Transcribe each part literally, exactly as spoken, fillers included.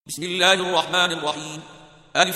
بسم الله الرحمن الرحيم. ألف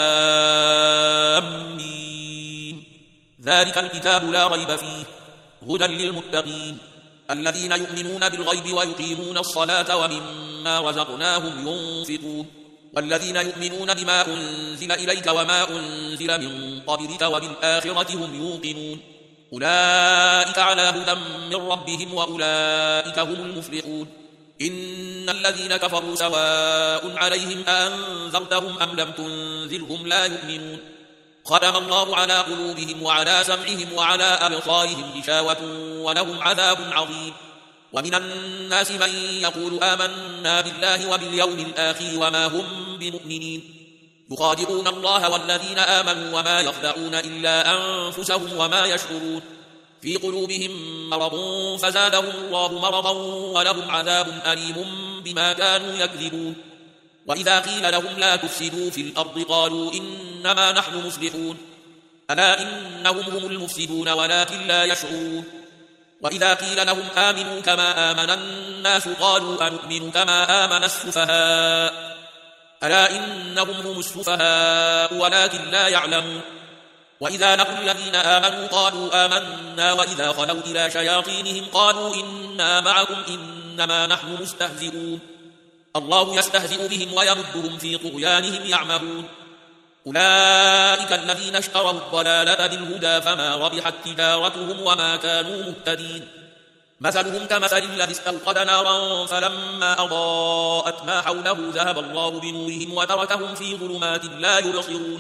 لام ميم. ذلك الكتاب لا ريب فيه هدى للمتقين الذين يؤمنون بالغيب ويقيمون الصلاة ومما رزقناهم ينفقون والذين يؤمنون بما أنزل إليك وما أنزل من قبلك وبالآخرة هم يوقنون أولئك على هدى من ربهم وأولئك هم المفلحون. إن الذين كفروا سواء عليهم أنذرتهم أم لم تنذرهم لا يؤمنون. ختم الله على قلوبهم وعلى سمعهم وعلى أبصارهم غشاوة ولهم عذاب عظيم. ومن الناس من يقول آمنا بالله وباليوم الآخر وما هم بمؤمنين يخادعون الله والذين آمنوا وما يخدعون إلا أنفسهم وما يشعرون. في قلوبهم مرض فزادهم الله مرضا ولهم عذاب أليم بما كانوا يكذبون. وإذا قيل لهم لا تفسدوا في الأرض قالوا إنما نحن مصلحون ألا إنهم هم المفسدون ولكن لا يشعرون. وإذا قيل لهم آمنوا كما آمن الناس قالوا أنؤمن كما آمن السفهاء ألا إنهم هم السفهاء ولكن لا يعلمون. وإذا لقوا الذين آمنوا قالوا آمنا وإذا خلوا إلى شياطينهم قالوا إنا معكم إنما نحن مستهزئون. الله يستهزئ بهم ويمدهم في طغيانهم يعمهون. أولئك الذين اشتروا الضلالة بالهدى فما ربحت تجارتهم وما كانوا مهتدين. مثلهم كمثل الذي استوقد نارا فلما أضاءت ما حوله ذهب الله بنورهم وتركهم في ظلمات لا يبصرون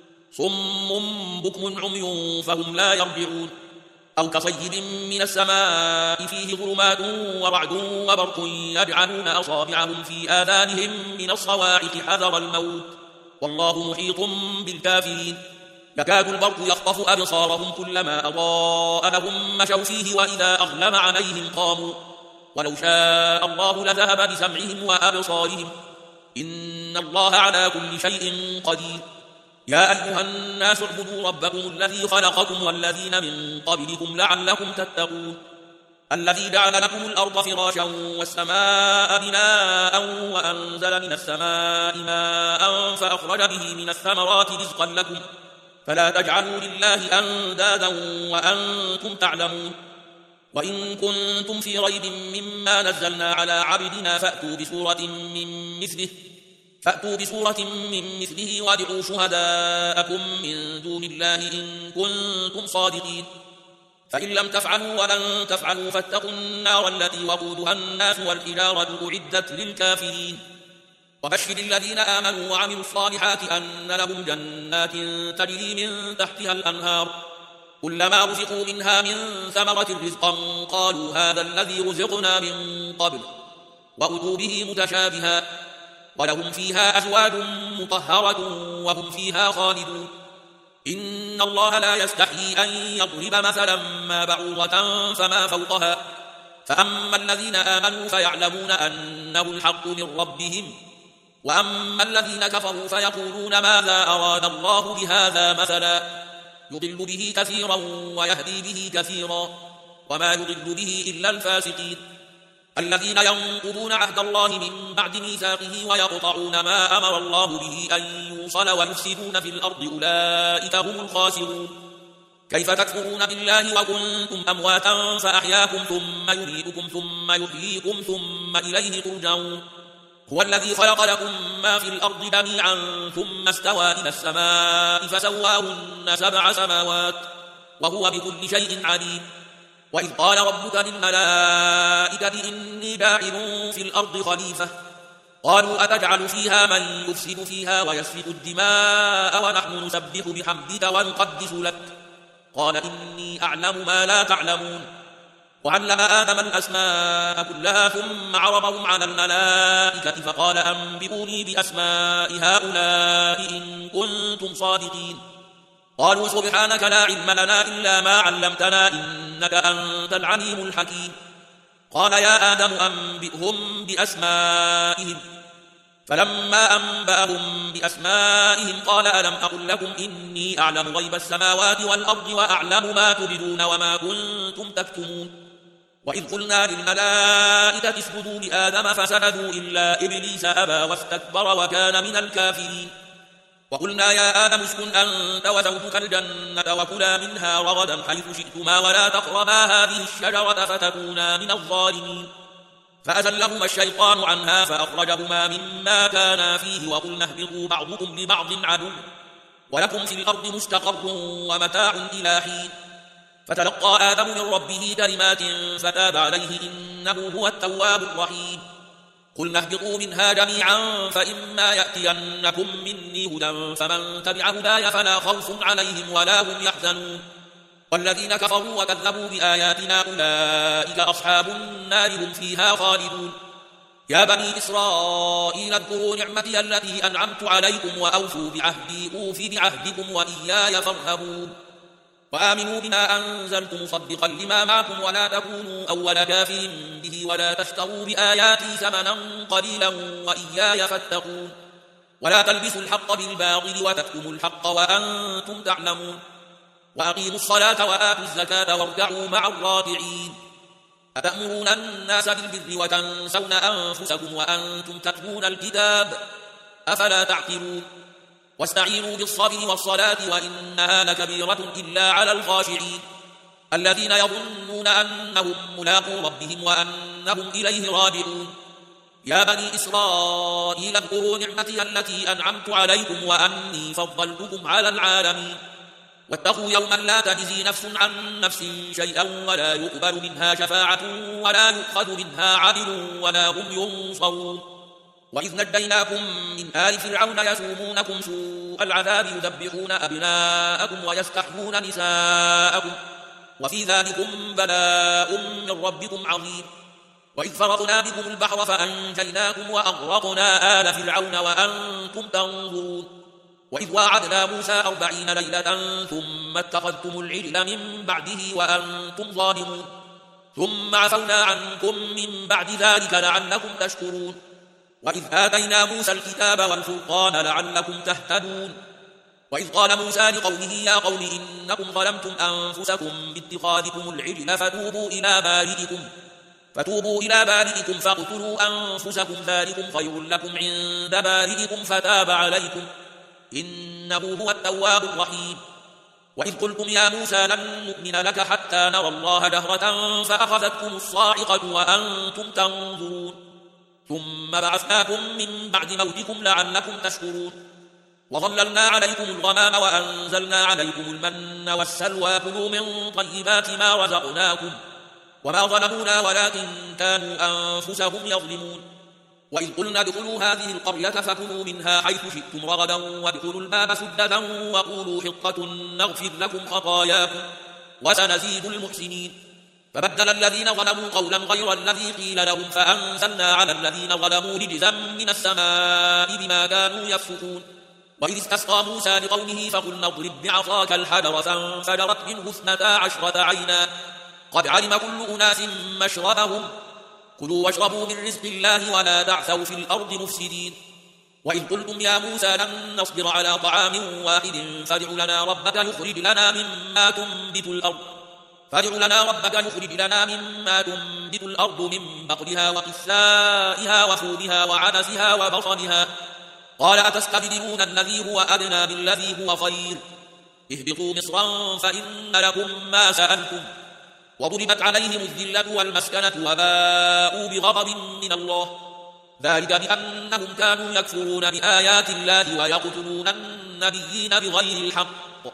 صم بكم عمي فهم لا يرجعون. أو كصيب من السماء فيه ظلمات ورعد وبرق يجعلون أصابعهم في آذانهم من الصواعق حذر الموت والله محيط بالكافرين. يكاد البرق يخطف أبصارهم كلما أضاء لهم مشوا فيه وإذا أظلم عليهم قاموا ولو شاء الله لذهب بسمعهم وأبصارهم إن الله على كل شيء قدير. يا أيها الناس اعبدوا ربكم الذي خلقكم والذين من قبلكم لعلكم تتقون الذي جعل لكم الأرض فراشا والسماء بناء وأنزل من السماء ماء فأخرج به من الثمرات رزقا لكم فلا تجعلوا لله أندادا وأنتم تعلمون. وإن كنتم في ريب مما نزلنا على عبدنا فأتوا بسورة من مثله فأتوا بسورة من مثله وادعوا شهداءكم من دون الله إن كنتم صادقين. فإن لم تفعلوا ولن تفعلوا فاتقوا النار التي وقودها الناس والحجارة أعدت للكافرين. وبشر الذين آمنوا وعملوا الصالحات أن لهم جنات تجري من تحتها الأنهار كلما رزقوا منها من ثمرة رزقا قالوا هذا الذي رزقنا من قبل وأتوا به متشابها ولهم فيها أزواج مطهرة وهم فيها خالدون. إن الله لا يستحيي أن يضرب مثلا ما بعوضة فما فوقها فأما الذين آمنوا فيعلمون أنه الحق من ربهم وأما الذين كفروا فيقولون ماذا أراد الله بهذا مثلا يضل به كثيرا ويهدي به كثيرا وما يضل به إلا الفاسقين الذين ينقضون عهد الله من بعد ميثاقه ويقطعون ما أمر الله به أن يوصل ويفسدون في الأرض أولئك هم الخاسرون. كيف تكفرون بالله وكنتم أمواتا فأحياكم ثم يميتكم ثم يحييكم ثم إليه ترجعون. هو الذي خلق لكم ما في الأرض جميعا ثم استوى إلى السماء فسواهن سبع سماوات وهو بكل شيء عليم. وإذ قال ربك للملائكة إني جاعل في الأرض خليفة قالوا أتجعل فيها من يفسد فيها ويسفك الدماء ونحن نسبح بحمدك ونقدس لك قال إني أعلم ما لا تعلمون. وعلم آدم الأسماء كلها ثم عرضهم على الملائكة فقال أنبئوني بأسماء هؤلاء إن كنتم صادقين قالوا سبحانك لا علم لنا إلا ما علمتنا إنك أنت العليم الحكيم. قال يا آدم أنبئهم بأسمائهم فلما أنبأهم بأسمائهم قال ألم أقل لكم إني أعلم غيب السماوات والأرض وأعلم ما تبدون وما كنتم تكتمون وإذ قلنا للملائكة اسجدوا لآدم فسجدوا إلا إبليس أبى واستكبر وكان من الكافرين وقلنا يا آدم اسكن أنت وزوجك الجنة وكلا منها رغدا حيث شئتما ولا تقربا هذه الشجرة فتكونا من الظالمين فأزلهما الشيطان عنها فأخرجهما مما كانا فيه وقلنا اهبطوا بعضكم لبعض عدو ولكم في الأرض مستقر ومتاع إلى حين فتلقى آدم من ربه كلمات فتاب عليه إنه هو التواب الرحيم قلنا اهبطوا منها جميعا فإما يأتينكم مني هدى فمن تبع هداي فلا خوف عليهم ولا هم يحزنون والذين كفروا وكذبوا بآياتنا أولئك أصحاب النار هم فيها خالدون يا بني إسرائيل اذكروا نعمتي التي أنعمت عليكم وأوفوا بعهدي أوف بعهدكم وإياي فارهبون وآمنوا بما أنزلت مصدقا لما معكم ولا تكونوا أول كافر به ولا تشتروا بآياتي ثمنا قليلا وإياي فاتقون ولا تلبسوا الحق بالباطل وتكتموا الحق وأنتم تعلمون وأقيموا الصلاة وآتوا الزكاة واركعوا مع الراكعين أتأمرون الناس بالبر وتنسون أنفسكم وأنتم تتلون الكتاب أفلا تعقلون واستعينوا بالصبر والصلاة وإنها لكبيرة إلا على الخاشعين الذين يظنون أنهم ملاقو ربهم وأنهم إليه راجعون يا بني إسرائيل اذكروا نعمتي التي أنعمت عليكم وأني فضلتكم على العالمين واتقوا يوما لا تجزي نفس عن نفس شيئا ولا يقبل منها شفاعة ولا يؤخذ منها عدل ولا هم ينصرون وإذ نجيناكم من آل فرعون يسومونكم سوء العذاب يذبحون أبناءكم ويستحيون نساءكم وفي ذلكم بلاء من ربكم عظيم وإذ فرقنا بكم البحر فأنجيناكم وأغرقنا آل فرعون وأنتم تنظرون وإذ واعدنا موسى أربعين ليلة ثم اتخذتم العجل من بعده وأنتم ظالمون ثم عفونا عنكم من بعد ذلك لعلكم تشكرون وإذ آتينا موسى الكتاب والفرقان لعلكم تهتدون وإذ قال موسى لقومه يا قوم إنكم ظلمتم أنفسكم باتخاذكم العجل فتوبوا إلى بارئكم فتوبوا إلى بارئكم فاقتلوا أنفسكم ذلكم خير لكم عند بارئكم فتاب عليكم إنه هو التواب الرحيم وإذ قلتم يا موسى لن نؤمن لك حتى نرى الله جهرة فأخذتكم الصاعقة وأنتم تنظرون ثم بعثناكم من بعد موتكم لعلكم تشكرون وظللنا عليكم الغمام وأنزلنا عليكم المن والسلوى كلوا من طيبات ما رزقناكم وما ظلمونا ولكن كانوا أنفسهم يظلمون وإذ قلنا ادخلوا هذه القرية فكلوا منها حيث شئتم رغدا وادخلوا الباب سددا وقولوا حطة نغفر لكم خطاياكم وسنزيد المحسنين فبدل الذين ظلموا قولا غير الذي قيل لهم فأنزلنا على الذين ظلموا رجزا من السماء بما كانوا يفسقون وإذ استسقى موسى لقومه فقلنا اضرب بعصاك الحجر فانفجرت منه اثنتا عشرة عينا قد علم كل أناس مشربهم كلوا واشربوا من رزق الله ولا تعثوا في الأرض مفسدين وإذ قلتم يا موسى لن نصبر على طعام واحد فادع لنا ربك يخرج لنا مما تنبت الأرض فادع لنا ربك يخرج لنا مما تنبت الأرض من بقلها وقثائها وفودها وعدسها وبصلها قال أتستبدلون الذي هو أدنى بالذي هو خير اهبطوا مصرا فإن لكم ما سألتم وضربت عليهم الذلة والمسكنة وباءوا بغضب من الله ذلك بأنهم كانوا يكفرون بآيات الله ويقتلون النبيين بغير الحق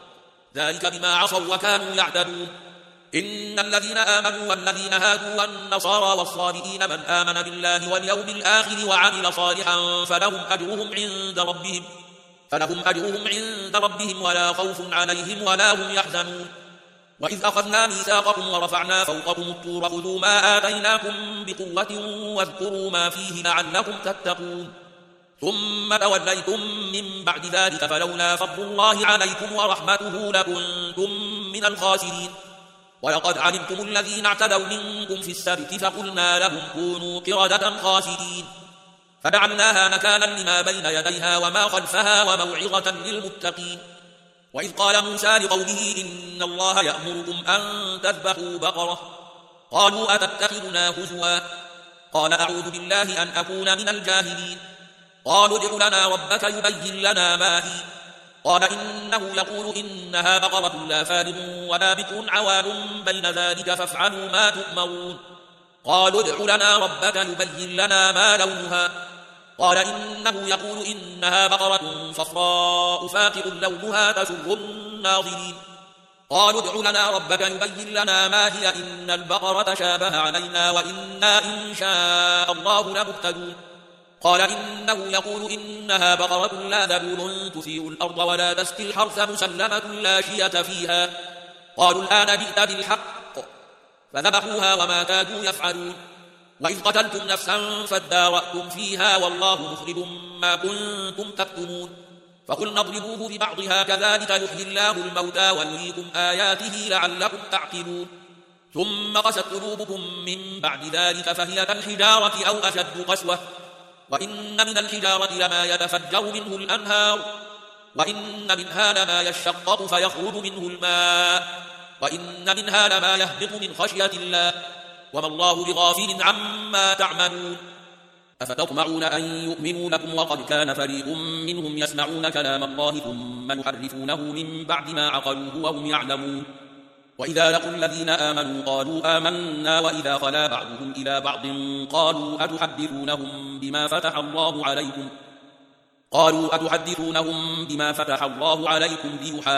ذلك بما عصوا وكانوا يعتدون إن الذين آمنوا والذين هادوا والنصارى والصابئين من آمن بالله واليوم الآخر وعمل صالحا فلهم أجرهم عند ربهم فلهم أجرهم عند ربهم ولا خوف عليهم ولا هم يحزنون وإذ أخذنا ميثاقكم ورفعنا فوقكم الطور خذوا ما آتيناكم بقوة واذكروا ما فيه لعلكم تتقون ثم توليتم من بعد ذلك فلولا فضل الله عليكم ورحمته لكنتم من الخاسرين ولقد علمتم الذين اعتدوا منكم في السبت فقلنا لهم كونوا قردة خاسرين فجعلناها نكالا لما بين يديها وما خلفها وموعظة للمتقين وإذ قال موسى لقومه إن الله يأمركم أن تذبحوا بقرة قالوا أتتخذنا هزوا قال أعوذ بالله أن أكون من الجاهلين قالوا ادع لنا ربك يبين لنا ما هي قال إنه يقول إنها بقرة لا فارض ولا بكر عوان بين ذلك فافعلوا ما تؤمرون قالوا ادع لنا ربك يبين لنا ما لونها قال إنه يقول إنها بقرة صفراء فاقع لونها تسر الناظرين قالوا ادع لنا ربك يبين لنا ما هي إن البقرة شابه علينا وإنا إن شاء الله لمهتدون قال إنه يقول إنها بقرة لا ذلول تثير الأرض ولا تسقي الحرث مسلمة لا شية فيها قالوا الآن جئت بالحق فذبحوها وما كادوا يفعلون وإذ قتلتم نفسا فادارأتم فيها والله مخرج ما كنتم تكتمون فقلنا اضربوه ببعضها كذلك يحيي الله الموتى ويريكم آياته لعلكم تعقلون ثم قست قلوبكم من بعد ذلك فهي كالحجارة أو أشد قسوة وإن من الحجارة لما يتفجر منه الأنهار وإن منها لما يشقق فيخرج منه الماء وإن منها لما يهبط من خشية الله وما الله بغافل عما تعملون أفتطمعون أن يؤمنوا لكم وقد كان فريق منهم يسمعون كلام الله ثم يحرفونه من بعد ما عقلوه وهم يعلمون وإذا لقوا الذين آمنوا قالوا آمنا وإذا خلا بعضهم إلى بعض قالوا أتحدثونهم بما فتح الله عليكم قالوا أتحدثونهم بما فتح الله عليكم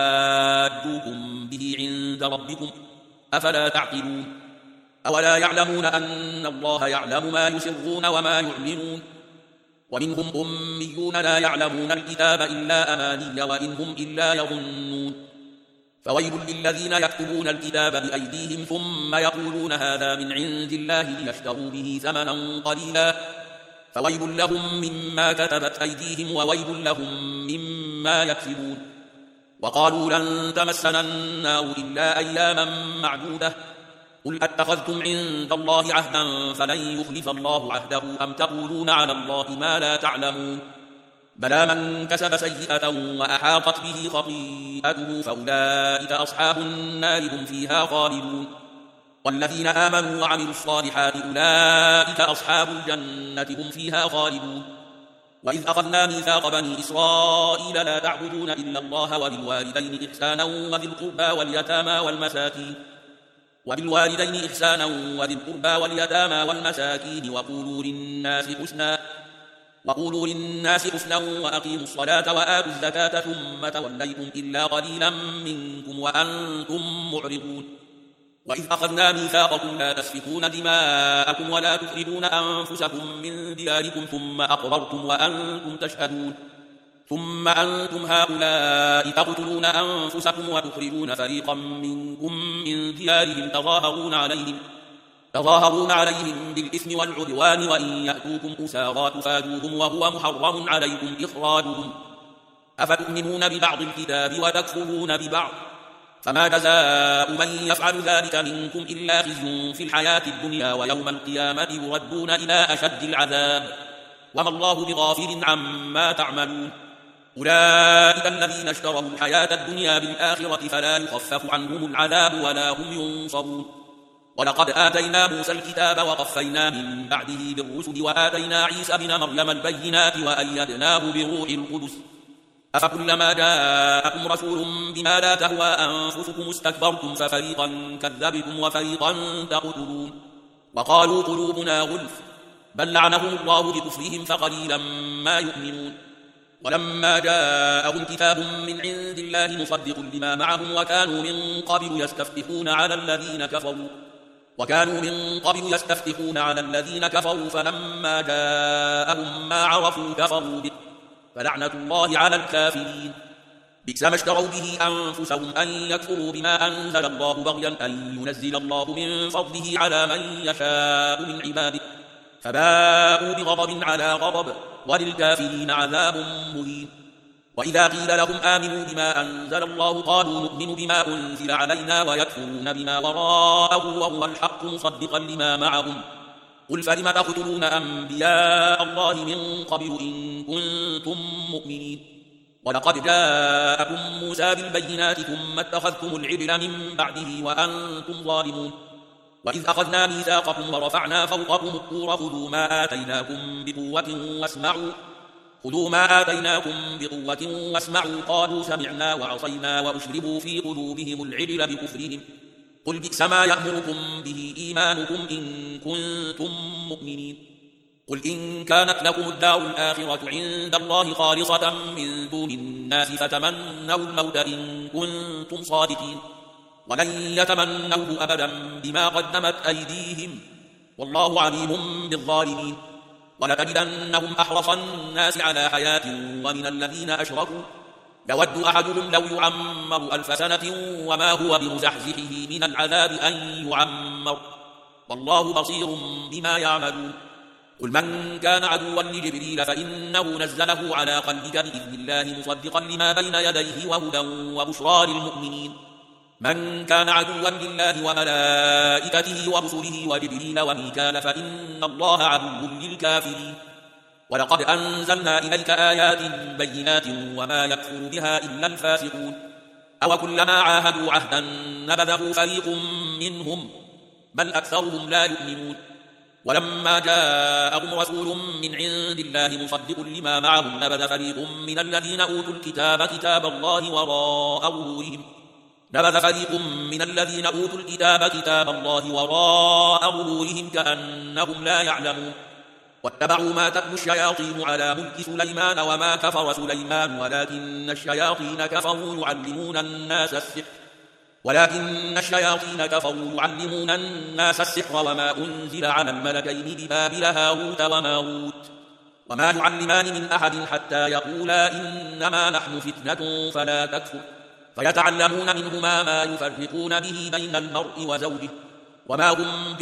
ليحاجوكم به عند ربكم أفلا تعقلون أولا يعلمون أن الله يعلم ما يسرون وما يعلنون ومنهم أميون لا يعلمون الكتاب إلا أماني وإن هم إلا يظنون فويل للذين يكتبون الكتاب بأيديهم ثم يقولون هذا من عند الله ليشتروا به ثمنا قليلا فويل لهم مما كتبت أيديهم وويل لهم مما يكسبون وقالوا لن تمسنا النار إلا أياما معدودة قل أتخذتم عند الله عهدا فلن يخلف الله عهده أم تقولون على الله ما لا تعلمون بلى من كسب سيئة وأحاطت به خطيئته فأولئك أصحاب النار هم فيها خالدون والذين آمنوا وعملوا الصالحات أولئك أصحاب الجنة هم فيها خالدون وإذ أخذنا ميثاق بني إسرائيل لا تعبدون إلا الله وبالوالدين إحسانا وذي القربى واليتامى والمساكين وبالوالدين إحسانا وذي القربى واليتامى والمساكين وقولوا للناس حسنا وقولوا للناس حسنا وأقيموا الصلاة وآتوا الزكاة ثم توليتم إلا قليلا منكم وأنتم معرضون وإذ أخذنا ميثاقكم لا تسفكون دماءكم ولا تخرجون أنفسكم من دياركم ثم أقررتم وأنتم تشهدون ثم أنتم هؤلاء تقتلون أنفسكم وتخرجون فريقا منكم من ديارهم تظاهرون عليهم تظاهرون عليهم بالإثم والعدوان وإن يأتوكم أسارى تفادوهم وهو محرم عليكم إخراجهم أفتؤمنون ببعض الكتاب وتكفرون ببعض فما جزاء من يفعل ذلك منكم إلا خزي في الحياة الدنيا ويوم القيامة يردون إلى أشد العذاب وما الله بغافل عما تعملون أولئك الذين اشتروا الحياة الدنيا بالآخرة فلا يخفف عنهم العذاب ولا هم ينصرون ولقد آتينا موسى الكتاب وقفينا من بعده بالرسل وآتينا عيسى بن مريم البينات وأيدناه بروح القدس أفكلما جاءكم رسول بما لا تهوى أنفسكم استكبرتم ففريقا كذبتم وفريقا تقتلون وقالوا قلوبنا غلف بل لعنهم الله بكفرهم فقليلا ما يؤمنون ولما جاءهم كتاب من عند الله مصدق لما معهم وكانوا من قبل يستفتحون على الذين كفروا وكانوا من قبل يستفتحون على الذين كفروا فلما جاءهم ما عرفوا كفروا به فلعنة الله على الكافرين بئس ما اشتروا به أنفسهم أن يكفروا بما أنزل الله بغيا أن ينزل الله من فضله على من يشاء من عباده فباءوا بغضب على غضب وللكافرين عذاب مهين وإذا قيل لهم آمنوا بما أنزل الله قالوا نؤمن بما أنزل علينا ويكفرون بما وراءه وهو الحق مصدقا لما معهم قل فلم تقتلون أنبياء الله من قبل إن كنتم مؤمنين ولقد جاءكم موسى بالبينات ثم اتخذتم العجل من بعده وأنتم ظالمون وإذ أخذنا ميثاقكم ورفعنا فوقكم الطور خذوا ما آتيناكم بقوة واسمعوا خذوا ما آتيناكم بقوة واسمعوا قالوا سمعنا وعصينا وأشربوا في قلوبهم العجل بكفرهم قل بئس ما يأمركم به إيمانكم إن كنتم مؤمنين قل إن كانت لكم الدار الآخرة عند الله خالصة من دون الناس فتمنوا الموت إن كنتم صادقين ولن يتمنوه أبدا بما قدمت أيديهم والله عليم بالظالمين ولتجدنهم أحرص الناس على حياة ومن الذين أشركوا يود أحدهم لو يعمر ألف سنة وما هو بمزحزحه من العذاب أن يعمر والله بصير بما يعملون قل من كان عدوا لجبريل فإنه نزله على قلبك بإذن الله مصدقا لما بين يديه وهدى وبشرى للمؤمنين من كان عدوا لله وملائكته ورسله وجبريل وميكال فإن الله عدو للكافرين ولقد أنزلنا إليك آيات بينات وما يكفر بها إلا الفاسقون أو كلما عاهدوا عهدا نبذه فريق منهم بل أكثرهم لا يؤمنون ولما جاءهم رسول من عند الله مصدق لما معهم نبذ فريق من الذين أوتوا الكتاب كتاب الله وراء ظهورهم نبذ فريق من الذين أوتوا الكتاب كتاب الله وراء ظهورهم كأنهم لا يعلمون واتبعوا ما تتلو الشياطين على ملك سليمان وما كفر سليمان ولكن الشياطين كفروا يعلمون الناس السحر ولكن الشياطين كفروا يعلمون الناس السحر وما أنزل على الملكين ببابل هاروت وماروت وما يعلمان من أحد حتى يقولا إنما نحن فتنة فلا تكفر فيتعلمون منهما ما يفرقون به بين المرء وزوجه وما هم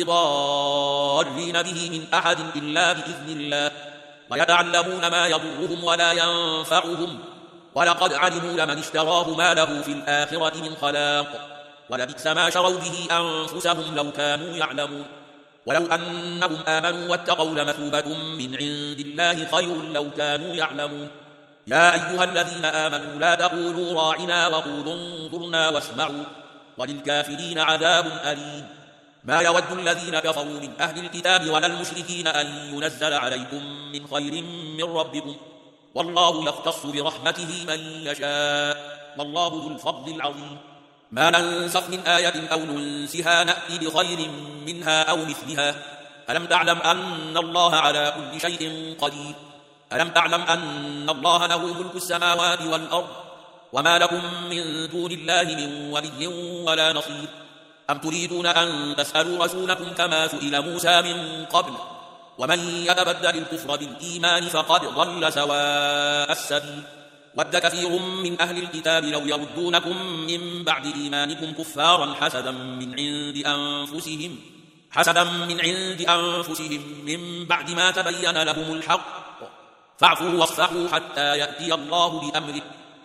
بضارين به من أحد إلا بإذن الله ويتعلمون ما يضرهم ولا ينفعهم ولقد علموا لمن اشتراه ما له في الآخرة من خلاق ولبئس ما شروا به أنفسهم لو كانوا يعلمون ولو أنهم آمنوا واتقوا لمثوبة من عند الله خير لو كانوا يعلمون يا أيها الذين آمنوا لا تقولوا راعنا وقولوا انظرنا واسمعوا وللكافرين عذاب أليم ما يود الذين كفروا من أهل الكتاب ولا المشركين أن ينزل عليكم من خير من ربكم والله يختص برحمته من يشاء والله ذو الفضل العظيم ما ننسخ من آية أو ننسها نأتي بخير منها أو مثلها ألم تعلم أن الله على كل شيء قدير ألم تعلم أن الله له ملك السماوات والأرض وما لكم من دون الله من ولي ولا نصير أم تريدون أن تسألوا رسولكم كما سئل موسى من قبل ومن يتبدل الكفر بالإيمان فقد ضل سواء السبيل ود كثير من أهل الكتاب لو يردونكم من بعد إيمانكم كفارا حسدا من عند أنفسهم حسدا من عند أنفسهم من بعد ما تبين لهم الحق فاعفوا واصفحوا حتى يأتي الله بأمره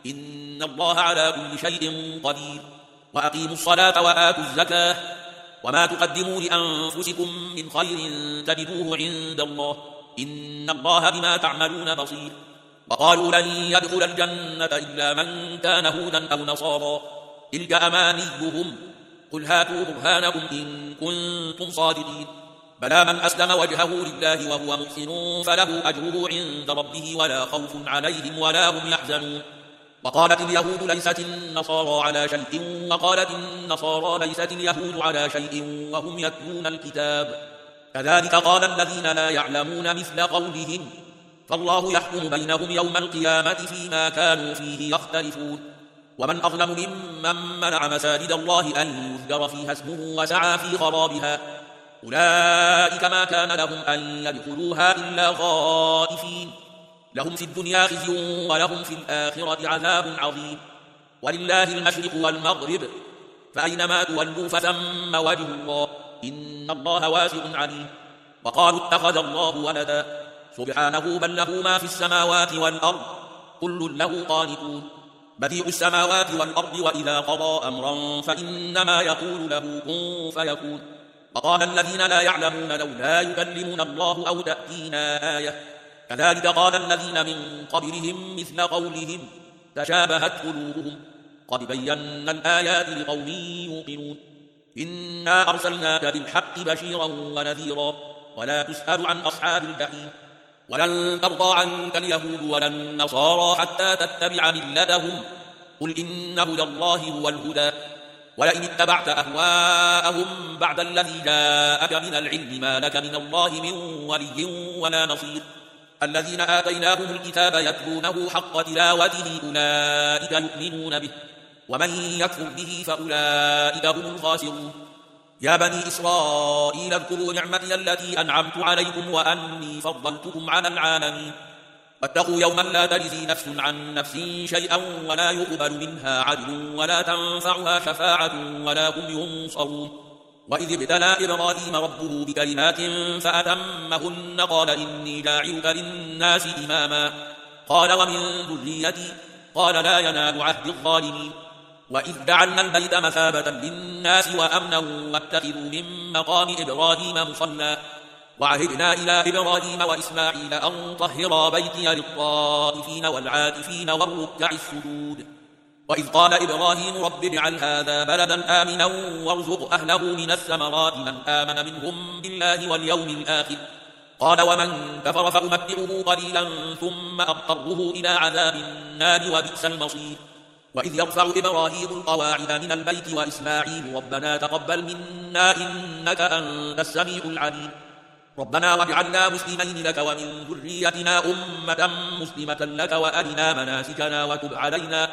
إن الله على كل شيء قدير وأقيموا الصلاة وآتوا الزكاة وما تقدموا لأنفسكم من خير تجدوه عند الله إن الله بما تعملون بصير وقالوا لن يدخل الجنة إلا من كان هودا أو نصارى تلك أمانيهم قل هاتوا برهانكم إن كنتم صادقين بلى من أسلم وجهه لله وهو محسن فله أجره عند ربه ولا خوف عليهم ولا هم يحزنون وقالت اليهود ليست النصارى على شيء وقالت النصارى ليست اليهود على شيء وهم يتلون الكتاب كذلك قال الذين لا يعلمون مثل قولهم فالله يحكم بينهم يوم القيامة فيما كانوا فيه يختلفون ومن أظلم ممن منع مساجد الله أن يذكر فيها اسمه وسعى في خرابها أولئك ما كان لهم أن يدخلوها إلا خائفين لهم في الدنيا خزي ولهم في الآخرة عذاب عظيم ولله المشرق والمغرب فأينما تولوا فثم وجه الله إن الله واسع عليم وقالوا اتخذ الله ولدا سبحانه بل له ما في السماوات والأرض كل له قانتون بديع السماوات والأرض وإذا قضى أمرا فإنما يقول له كن فيكون وقال الذين لا يعلمون لولا يكلمنا الله أو تأتينا آية كذلك قال الذين من قبلهم مثل قولهم تشابهت قلوبهم قد بينا الآيات لقوم يوقنون إنا أرسلناك بالحق بشيرا ونذيرا ولا تسأل عن أصحاب الجحيم ولن ترضى عنك اليهود ولا النصارى حتى تتبع ملتهم قل إن هدى الله هو الهدى ولئن اتبعت أهواءهم بعد الذي جاءك من العلم ما لك من الله من ولي ولا نصير الذين آتيناهم الكتاب يتلونه حق تلاوته أولئك يؤمنون به ومن يكفر به فأولئك هم الخاسرون يا بني إسرائيل اذكروا نعمتي التي أنعمت عليكم وأني فضلتكم على العالمين واتقوا يوما لا تجزي نفس عن نفس شيئا ولا يقبل منها عدل ولا تنفعها شفاعة ولا هم ينصرون وإذ ابتلى إبراهيم ربه بكلمات فأتمهن قال إني جاعلك للناس إماما قال ومن ذريتي قال لا ينال عهد الظالمين وإذ جعلنا البيت مثابة للناس وأمنا واتخذوا من مقام إبراهيم مصلى وعهدنا إلى إبراهيم وإسماعيل أن طهرا بيتي للطائفين والعاكفين والركع السجود وإذ قال إبراهيم رب اجعل هذا بلدا آمنا وارزق أهله من الثمرات من آمن منهم بالله واليوم الآخر قال ومن كفر فأمتعه قليلا ثم أضطره إلى عذاب النار وبئس المصير وإذ يرفع إبراهيم القواعد من البيت وإسماعيل ربنا تقبل منا إنك أنت السميع العليم ربنا واجعلنا مسلمين لك ومن ذريتنا أمة مسلمة لك وأرنا مناسكنا وتب علينا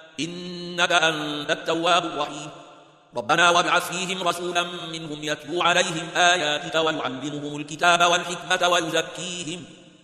إنك أنت التواب الرحيم ربنا وابعث فيهم رسولا منهم يتلو عليهم آياتك ويعلمهم الكتاب والحكمة ويزكيهم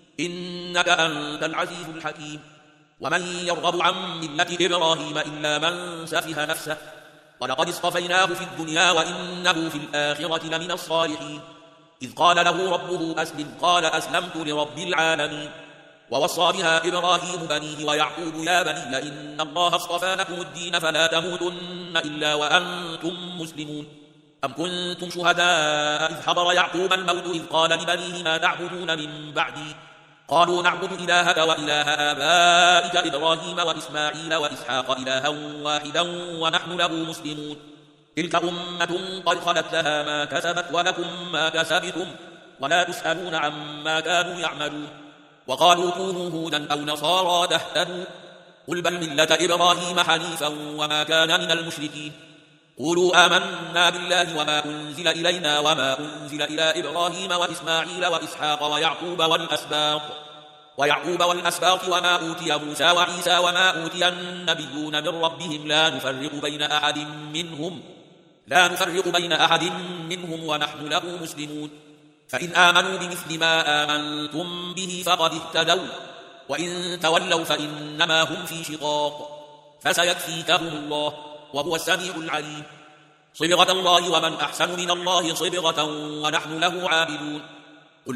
إنك أنت العزيز الحكيم ومن يرغب عن ملة إبراهيم إلا من سفه نفسه ولقد اصطفيناه في الدنيا وإنه في الآخرة لمن الصالحين إذ قال له ربه أسلم قال أسلمت لرب العالمين ووصى بها إبراهيم بنيه ويعقوب يا بني إن الله اصطفى لكم الدين فلا تموتن إلا وأنتم مسلمون أم كنتم شهداء إذ حضر يعقوب الموت إذ قال لبنيه ما تعبدون من بعدي قالوا نعبد إلهك وإله آبائك إبراهيم وإسماعيل وإسحاق إلها واحدا ونحن له مسلمون تلك أمة قد خلت لها ما كسبت ولكم ما كسبتم ولا تسألون عما كانوا يعملون وقالوا كونوا هودا أو نصارى تهتدوا قل بل ملة إبراهيم حنيفا وما كان من المشركين قولوا آمنا بالله وما أنزل إلينا وما أنزل إلى إبراهيم وإسماعيل وإسحاق ويعقوب والأسباط ويعقوب والأسباط وما أوتي موسى وعيسى وما أوتي النبيون من ربهم لا نفرق بين أحد منهم لا نفرق بين أحد منهم ونحن له مسلمون فإن آمنوا بمثل ما آمنتم به فقد اهتدوا وإن تولوا فإنما هم في شقاق فسيكفيكهم الله وهو السميع العليم صبغة الله ومن أحسن من الله صبغة ونحن له عابدون قل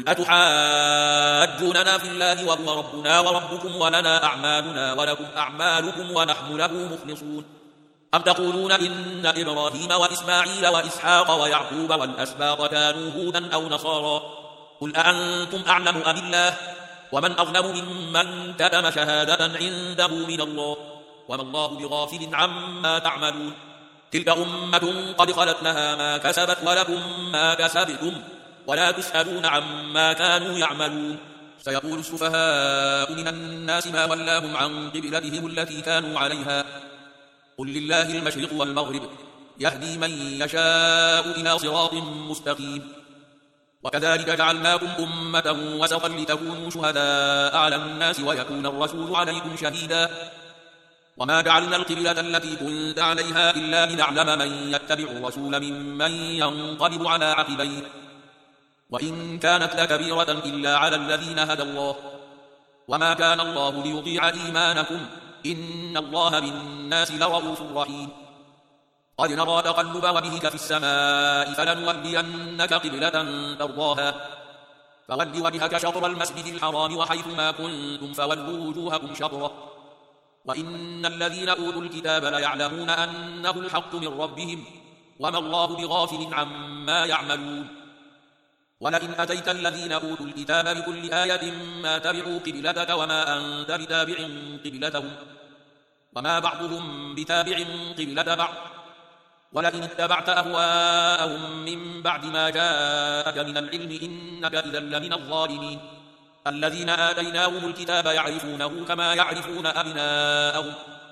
أتحاجوننا في الله وهو ربنا وربكم ولنا أعمالنا ولكم أعمالكم ونحن له مخلصون أم تقولون إن إبراهيم وإسماعيل وإسحاق ويعقوب والأسباط كانوا هودا أو نصارى قل أأنتم أعلم أم الله ومن أظلم ممن كتم شهادة عنده من الله وما الله بغافل عما تعملون تلك أمة قد خلت لها ما كسبت ولكم ما كسبتم ولا تسألون عما كانوا يعملون سيقول السفهاء من الناس ما ولاهم عن قبلتهم التي كانوا عليها قل لله المشرق والمغرب يهدي من يشاء إلى صراط مستقيم وكذلك جعلناكم أمة وسطا لتكونوا شهداء على الناس ويكون الرسول عليكم شهيدا وما جعلنا القبلة التي كنت عليها إلا لنعلم من يتبع الرسول ممن ينقلب على عقبيه وإن كانت لكبيرة إلا على الذين هدى الله وما كان الله ليضيع إيمانكم إن الله بالناس لرؤوف رحيم قد نرى تقلب وجهك في السماء فلنولينك قبلة ترضاها فول وجهك شطر المسجد الحرام وحيث ما كنتم فولوا وجوهكم شطره وإن الذين أوتوا الكتاب ليعلمون أنه الحق من ربهم وما الله بغافل عما يعملون ولئن أتيت الذين أوتوا الكتاب بكل آية ما تبعوا قبلتك وما أنت بتابع قبلتهم وما بعضهم بتابع قبلة بعض ولئن اتبعت أهواءهم من بعد ما جاءك من العلم إنك إذا لمن الظالمين. الذين آتيناهم الكتاب يعرفونه كما يعرفون أبناءهم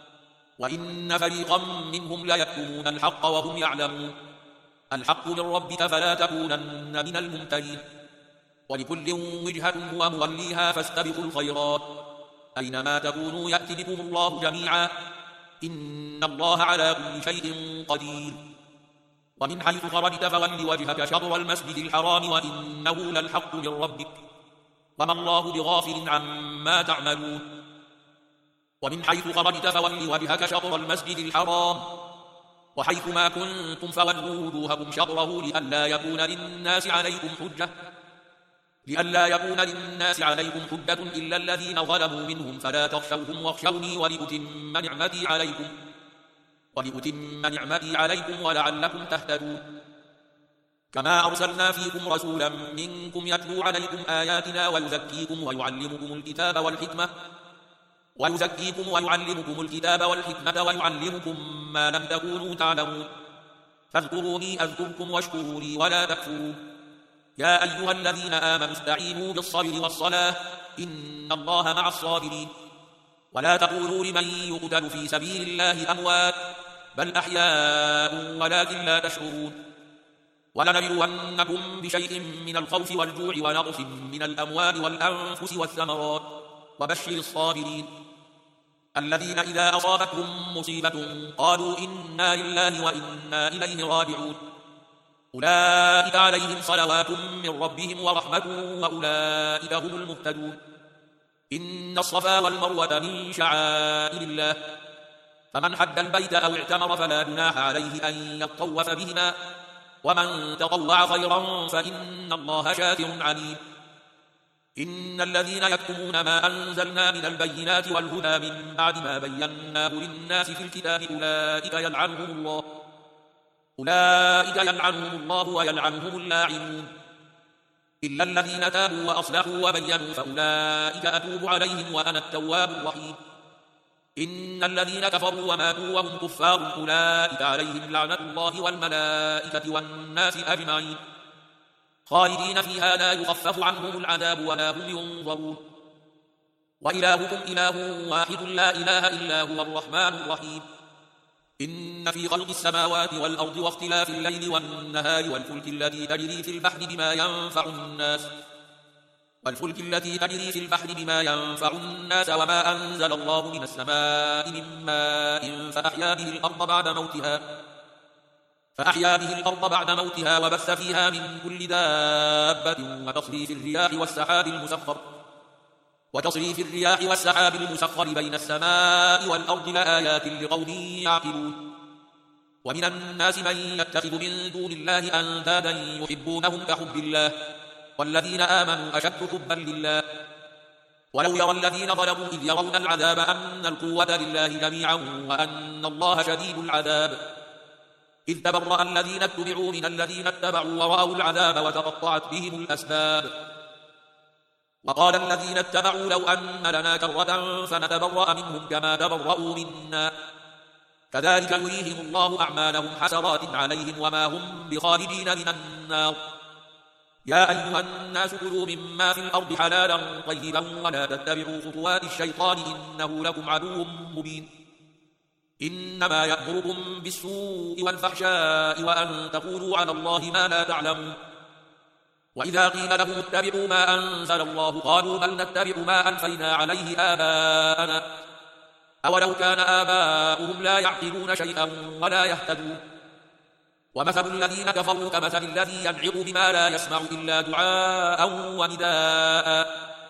وإن فريقا منهم ليكتمون الحق وهم يعلمون. الحق من ربك فلا تكونن من الممترين. ولكل وجهة هو موليها فاستبقوا الخيرات أينما تكونوا يأت بكم الله جميعا إن الله على كل شيء قدير. ومن حيث خرجت فول وجهك شطر المسجد الحرام وإنه للحق من ربك وما الله بغافل عما تعملون. ومن حيث خرجت فول وجهك شطر المسجد الحرام وحيث ما كنتم فولوا وجوهكم شطره لئلا يكون للناس عليكم حجة لئلا يكون للناس عليكم حجة إلا الذين ظلموا منهم فلا تخشوهم واخشوني ولأتم نعمتي عليكم ولأتم نعمتي عليكم ولعلكم تهتدون. كما أرسلنا فيكم رسولا منكم يتلو عليكم آياتنا ويزكيكم ويعلمكم الكتاب والحكمة ويزكيكم ويعلمكم الكتاب والحكمة ويعلمكم ما لم تكونوا تعلمون. فاذكروني أذكركم واشكروا لي ولا تكفرون. يا أيها الذين آمنوا استعينوا بالصبر والصلاة إن الله مع الصابرين. ولا تقولوا لمن يقتل في سبيل الله أموات بل أحياء ولكن لا تشعرون. ولنبلونكم بشيء من الخوف والجوع ونقص من الأموال والأنفس والثمرات وبشر الصابرين الذين إذا أصابتهم مصيبة قالوا إنا لله وإنا إليه راجعون. أولئك عليهم صلوات من ربهم ورحمة وأولئك هم المهتدون. إن الصفا والمروة من شعائر الله فمن حج البيت أو اعتمر فلا جناح عليه أن يطوف بهما ومن تطوع خيرا فإن الله شاكر عليم. إن الذين يكتمون ما أنزلنا من البينات والهدى من بعد ما بيناه للناس في الكتاب أولئك يلعنهم الله أولئك يلعنهم الله ويلعنهم اللاعنون إلا الذين تابوا وأصلحوا وبينوا فأولئك أتوب عليهم وأنا التواب الرحيم. إن الذين كفروا وماتوا وهم كفار أولئك عليهم لعنة الله والملائكة والناس أجمعين خالدين فيها لا يخفف عنهم العذاب ولا هم ينظرون. وإلهكم إله واحد لا إله إلا هو الرحمن الرحيم. إن في خلق السماوات والأرض واختلاف الليل والنهار والفلك التي تجري في البحر بما ينفع الناس والفلك التي تجري في البحر بما ينفع الناس وما أنزل الله من السماء من ماء فأحيا به الأرض بعد موتها فأحيا به الأرض بعد موتها وبث فيها من كل دابة وتصريف الرياح والسحاب المسخر وتصريف الرياح والسحاب المسخر بين السماء والأرض لآيات لقوم يعقلون. ومن الناس من يتخذ من دون الله أندادا يحبونهم كحب الله والذين آمنوا أشد حبا لله. ولو يرى الذين ظلموا إذ يرون العذاب أن القوة لله جميعا وأن الله شديد العذاب إذ تبرأ الذين اتبعوا من الذين اتبعوا ورأوا العذاب وتقطعت بهم الأسباب. وقال الذين اتبعوا لو أن لنا كرة فنتبرأ منهم كما تبرأوا منا كذلك يريهم الله أعمالهم حسرات عليهم وما هم بخالدين من النار. يا أيها الناس كلوا مما في الأرض حلالا طيبا ولا تتبعوا خطوات الشيطان إنه لكم عدو مبين. إنما يأمركم بالسوء والفحشاء وأن تقولوا على الله ما لا تعلمون. وإذا قيل لهم اتبعوا ما أنزل الله قالوا بل نتبع ما ألفينا عليه آباءنا أولو كان آباؤهم لا يعقلون شيئا ولا يهتدون. ومثل الذين كفروا كمثل الذي ينعق بما لا يسمع إلا دعاء ونداء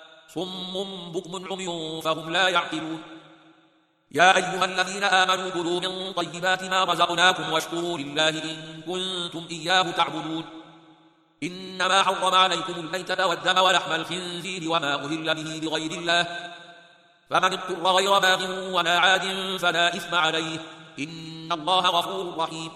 صم بكم عمي فهم لا يعقلون. يا أيها الذين آمنوا كلوا من طيبات ما رزقناكم واشكروا لله إن كنتم إياه تعبدون. إنما حرم عليكم الميتة والدم ولحم الخنزير وما أهل به لغير الله فمن اضطر غير باغ ولا عاد فلا إثم عليه إن الله غفور رحيم.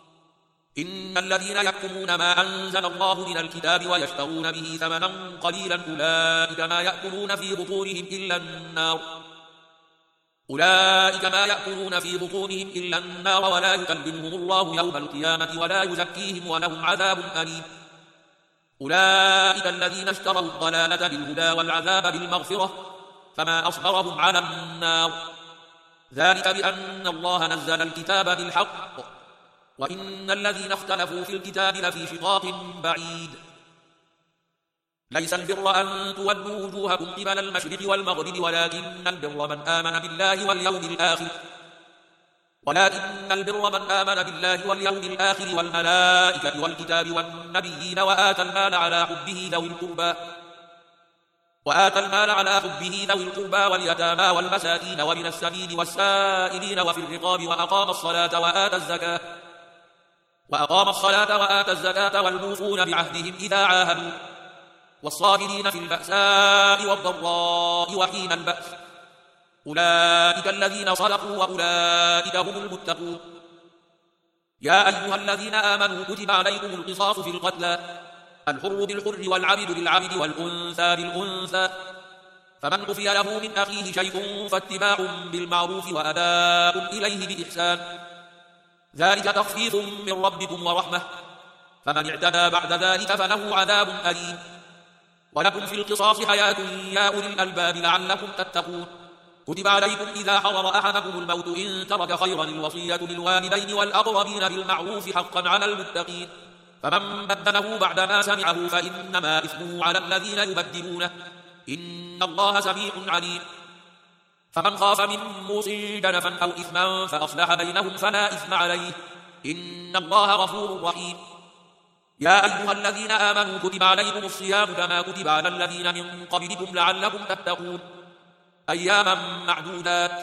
إن الذين يكتمون ما أنزل الله من الكتاب ويشترون به ثمنا قليلا أولئك ما يأكلون في بطونهم إلا النار أولئك ما يأكلون في بطونهم إلا النار ولا يكلمهم الله يوم القيامة ولا يزكيهم ولهم عذاب أليم. أولئك الذين اشتروا الضلالة بالهدى والعذاب بالمغفرة فما أصبرهم على النار، ذلك بأن الله نزل الكتاب بالحق وإن الذين اختلفوا في الكتاب لفي شقاق بعيد. ليس البر أن تولوا وجوهكم قبل المشرق والمغرب ولكن البر من آمن بالله واليوم الآخر ولكن البر من آمن بالله واليوم الآخر والملائكة والكتاب والنبيين وآتى المال على حبه ذوي القربى وآتى المال على حبه ذوي القربى واليتامى والمساكين ومن السبيل والسائلين وفي الرقاب وأقام الصلاة وآتى الزكاة وأقام الصلاة وآتى الزكاة والموفون بعهدهم إذا عاهدوا والصابرين في البأساء والضراء وحين البأس أولئك الذين صدقوا وأولئك هم المتقون. يا أيها الذين آمنوا كتب عليكم القصاص في القتلى الحر بالحر والعبد بالعبد والأنثى بالأنثى فمن عفي له من أخيه شيء فاتباع بالمعروف وأداء إليه بإحسان ذلك تخفيف من ربكم ورحمة فمن اعتدى بعد ذلك فله عذاب أليم. ولكم في القصاص حياة يا أولي الألباب لعلكم تتقون. كتب عليكم إذا حضر أحدكم الموت إن ترك خيرا الوصية للوالدين والأقربين بالمعروف حقا على المتقين فمن بدله بعدما سمعه فإنما إثمه على الذين يبدلونه إن الله سميع عليم. فمن خاف من موص جنفا أو إثما فأصلح بينهم فلا إثم عليه إن الله غفور رحيم. يا أيها الذين آمنوا كتب عليكم الصيام كما كتب على الذين من قبلكم لعلكم تتقون أياما معدودات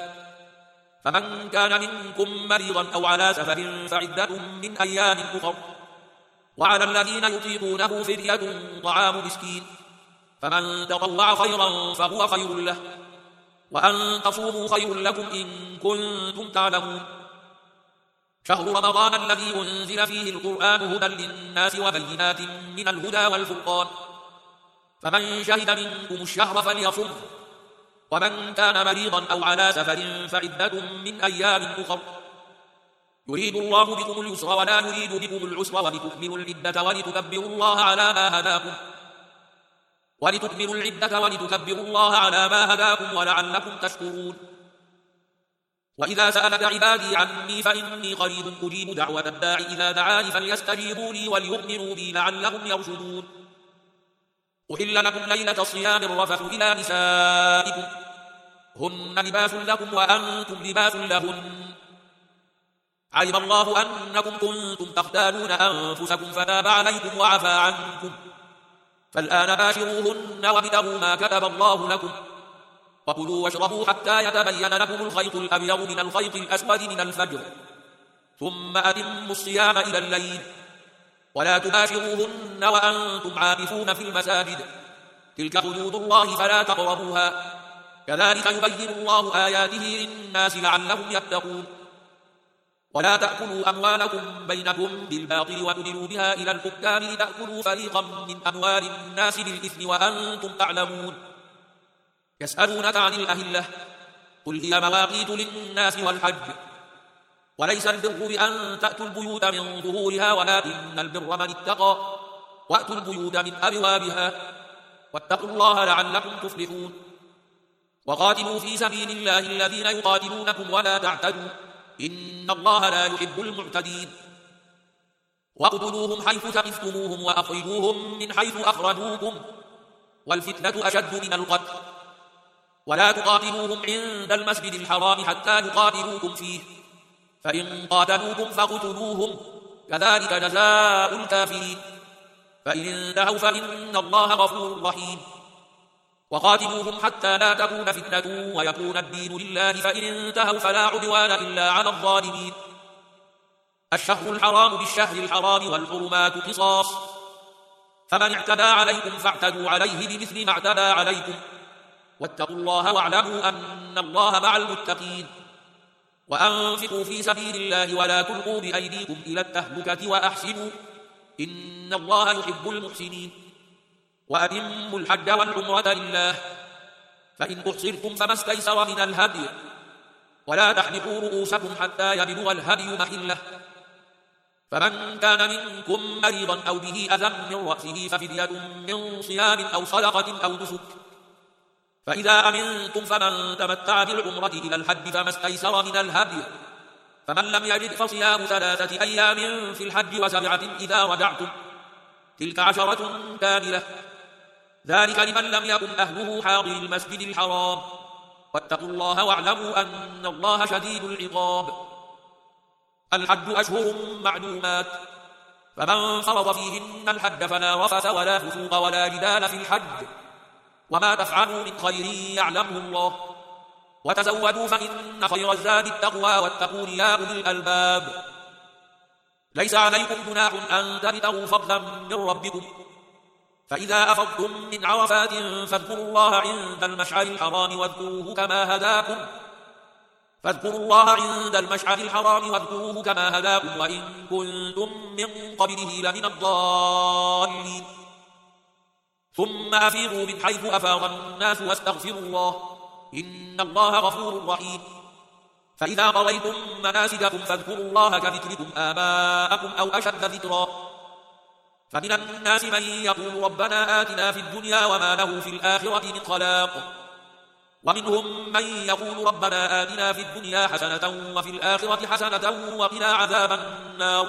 فمن كان منكم مريضا أو على سفر فعدة من أيام أخر وعلى الذين يطيقونه فدية طعام مسكين فمن تطوع خيرا فهو خير له وأن تصوموا خير لكم إن كنتم تعلمون. شهر رمضان الذي أنزل فيه القرآن هدى للناس وبينات من الهدى والفرقان فمن شهد منكم الشهر فليصم ومن كان مريضا أو على سفر فعدة من أيام أخر يريد الله بكم اليسر ولا يريد بكم العسر ولتكملوا العدة ولتكبروا الله على ما هداكم ولتكملوا العدة ولتكبروا الله على ما هداكم ولعلكم تشكرون. وإذا سألك عبادي عني فإني قريب أجيب دعوة الداع إذا دعاني فليستجيبوا لي وليؤمنوا بي لعلهم يرشدون. أحل لكم ليلة الصيام الرفث إلى نسائكم هن لباس لكم وأنتم لباس لهن علم الله أنكم كنتم تختانون أنفسكم فتاب عليكم وعفى عنكم فالآن باشروهن وابتغوا ما كتب الله لكم وكلوا واشربوا حتى يتبين لكم الخيط الأبيض من الخيط الأسود من الفجر ثم أتموا الصيام إلى الليل ولا تباشروهن وأنتم عاكفون في المساجد تلك حدود الله فلا تقربوها كذلك يبين الله آياته للناس لعلهم يتقون. ولا تأكلوا أموالكم بينكم بالباطل وتدلوا بها إلى الحكام لتأكلوا فريقا من أموال الناس بالإثم وأنتم تعلمون. يسألونك عن الأهلة قل هي مواقيت للناس والحج وليس البر بأن تأتوا البيوت من ظهورها ولكن البر من اتقى وأتوا البيوت من أبوابها واتقوا الله لعلكم تفلحون. وقاتلوا في سبيل الله الذين يقاتلونكم ولا تعتدوا إن الله لا يحب المعتدين. واقتلوهم حيث ثقفتموهم وأخرجوهم من حيث أخرجوكم والفتنة أشد من القتل ولا تقاتلوهم عند المسجد الحرام حتى يقاتلوكم فيه فإن قاتلوكم فاقتلوهم كذلك جزاء الكافرين فإن انتهوا فإن الله غفور رحيم. وقاتلوهم حتى لا تكون فتنة ويكون الدين لله فإن انتهوا فلا عدوان إلا على الظالمين. الشهر الحرام بالشهر الحرام والحرمات قصاص فمن اعتدى عليكم فاعتدوا عليه بمثل ما اعتدى عليكم واتقوا الله واعلموا أن الله مع المتقين. وأنفقوا في سبيل الله ولا تلقوا بأيديكم إلى التهلكة وأحسنوا إن الله يحب المحسنين. وأتموا الحج والعمرة لله فإن أحصرتم فما استيسر من الهدي ولا تحلقوا رؤوسكم حتى يبلغ الهدي محله، فمن كان منكم مريضا أو به أذى من رأسه ففدية من صيام أو صدقة أو نسك، فإذا أمنتم فمن تمتع بالعمرة إلى الحج فما استيسر من الهدي، فمن لم يجد فصيام ثلاثة أيام في الحج وسبعة إذا رجعتم، تلك عشرة كاملة، ذلك لمن لم يكن أهله حاضر المسجد الحرام، واتقوا الله واعلموا أن الله شديد العقاب. الحج أشهر معلومات، فمن فرض فيهن الحج فلا رفث ولا فسوق ولا جدال في الحج، وما تفعلوا من خير يعلمه الله، وتزودوا فإن خير الزاد التقوى واتقون يا أولي الألباب. ليس عليكم جناح أن تبتغوا فضلا من ربكم، فإذا أفضتم من عرفات فاذكروا الله عند المشعر الحرام واذكروه كما هداكم فاذكروا الله عند المشعر الحرام واذكروه كما هداكم وإن كنتم من قبله لمن الضالين. ثم أفيضوا من حيث أفاض الناس واستغفروا الله إن الله غفور رحيم. فإذا قضيتم مناسككم فاذكروا الله كذكركم آباءكم أو أشد ذكرا. فمن الناس من يقول ربنا آتنا في الدنيا وما له في الآخرة من خلاق، ومنهم من يقول ربنا آتنا في الدنيا حسنة وفي الآخرة حسنة وقنا عذاب النار.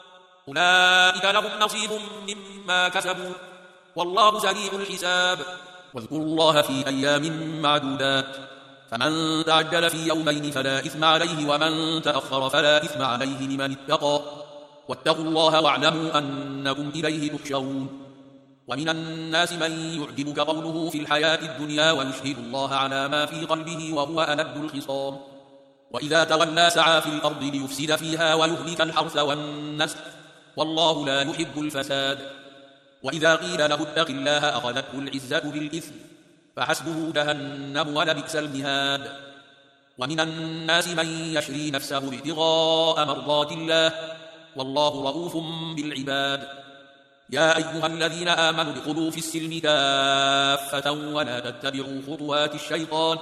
أولئك لهم نصيب مما كسبوا والله سريع الحساب. واذكروا الله في أيام معدودات، فمن تعجل في يومين فلا إثم عليه ومن تأخر فلا إثم عليه لمن اتقى، واتقوا الله واعلموا أنكم إليه تحشرون. ومن الناس من يعجبك قوله في الحياة الدنيا ويشهد الله على ما في قلبه وهو ألد الخصام، وإذا تولى سعى في الأرض ليفسد فيها ويهلك الحرث والنسل والله لا يحب الفساد. وإذا قيل له اتق الله أخذته العزة بالإثم فحسبه جهنم ولبئس المهاد. ومن الناس من يشري نفسه ابتغاء مرضات الله والله رؤوف بالعباد. يا أيها الذين آمنوا ادخلوا في السلم كافة ولا تتبعوا خطوات الشيطان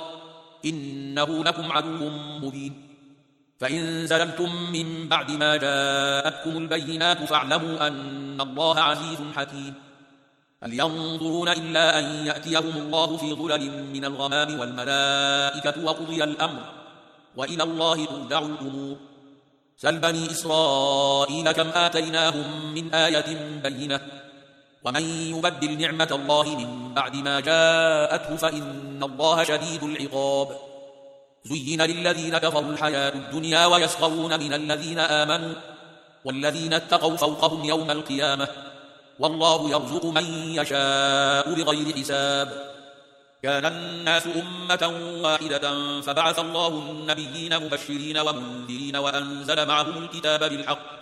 إنه لكم عدو مبين. فإن زللتم من بعد ما جاءتكم البينات فاعلموا أن الله عزيز حكيم. هل ينظرون إلا أن يأتيهم الله في ظلل من الغمام والملائكة وقضي الأمر وإلى الله ترجع الأمور. سل بني إسرائيل كم آتيناهم من آية بينة ومن يبدل نعمة الله من بعد ما جاءته فإن الله شديد العقاب. زين للذين كفروا الحياة الدنيا ويسخرون من الذين آمنوا والذين اتقوا فوقهم يوم القيامة والله يرزق من يشاء بغير حساب. كان الناس أمة واحدة فبعث الله النبيين مبشرين ومنذرين وأنزل معهم الكتاب بالحق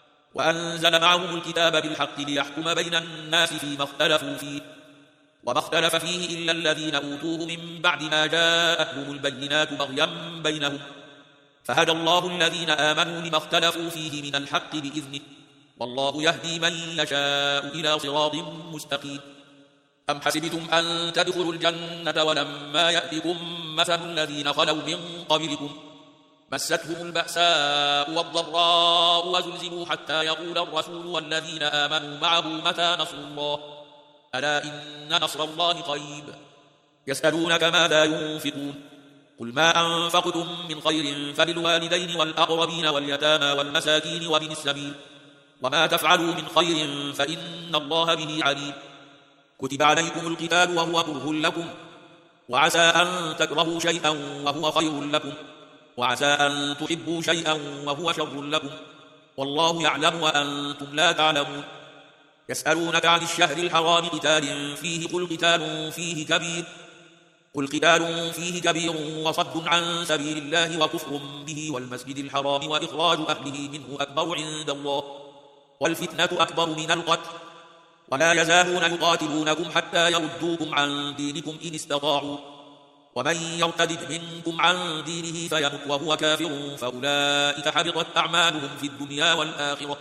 وأنزل معهم الكتاب بالحق ليحكم بين الناس فيما اختلفوا فيه وما اختلف فيه إلا الذين أوتوه من بعد ما جاءتهم البينات بغيا بينهم فهدى الله الذين آمنوا لما اختلفوا فيه من الحق بإذنه والله يهدي من يشاء إلى صراط مستقيم. أم حسبتم أن تدخلوا الجنة ولما يأتكم مثل الذين خلوا من قبلكم مستهم البأساء والضراء وزلزلوا حتى يقول الرسول والذين آمنوا معه متى نصر الله ألا إن نصر الله قريب. يسألونك ماذا ينفقون قل ما أنفقتم من خير فللوالدين والأقربين واليتامى والمساكين وابن السبيل وما تفعلوا من خير فإن الله به عليم. كتب عليكم القتال وهو كره لكم وعسى أن تكرهوا شيئا وهو خير لكم وعسى أن تحبوا شيئا وهو شر لكم والله يعلم وأنتم لا تعلمون. يسألونك عن الشهر الحرام قتال فيه قل قتال فيه كبير قل قتال فيه كبير وصد عن سبيل الله وكفر به والمسجد الحرام وإخراج أهله منه أكبر عند الله والفتنة أكبر من القتل ولا يزالون يقاتلونكم حتى يردوكم عن دينكم إن استطاعوا ومن يرتد منكم عن دينه فيمت وهو كافر فأولئك حبطت أعمالهم في الدنيا والآخرة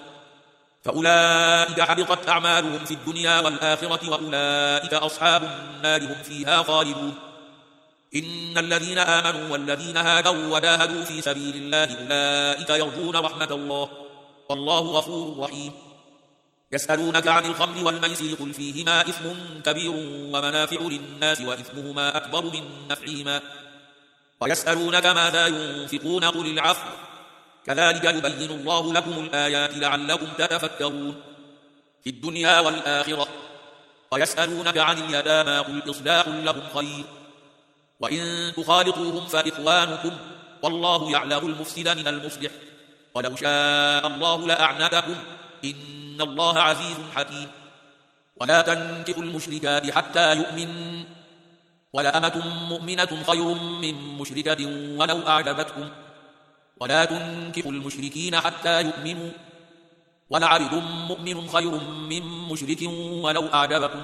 فأولئك حبطت أعمالهم في الدنيا والآخرة وأولئك أصحاب النار هم فيها خالدون. إن الذين آمنوا والذين هادوا وجاهدوا في سبيل الله أولئك يرجون رحمة الله والله غفور رحيم. يسألونك عن الخمر والميسر قل فيهما إثم كبير ومنافع للناس وإثمهما أكبر من نفعهما ويسألونك ماذا ينفقون قل العفو كذلك يبين الله لكم الآيات لعلكم تتفكرون في الدنيا والآخرة. ويسألونك عن اليتامى قل إصلاح لهم خير وإن تخالطوهم فإخوانكم والله يعلم المفسد من المصلح ولو شاء الله لأعنتكم إن الله عزيز حكيم. ولا تنكحوا المشركات حتى يؤمن ولأمة مؤمنة خير من مشركة ولو أعجبتكم ولا تنكحوا المشركين حتى يؤمنوا ولعبد مؤمن خير من مشرك ولو أعجبكم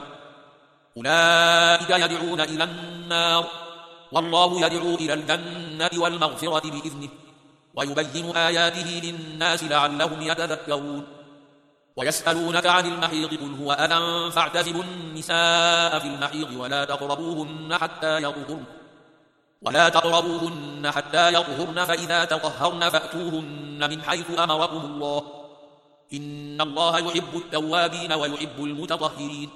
أولئك يدعون إلى النار والله يدعو إلى الجنة والمغفرة بإذنه ويبين آياته للناس لعلهم يتذكرون. ويسألونك عن المحيض قل هو أذى فاعتزلوا النساء في المحيض ولا تقربوهن حتى يطهرن ولا تقربوهن حتى يطهرن فإذا تطهرن فأتوهن من حيث أمركم الله إن الله يحب التوابين ويحب المتطهرين.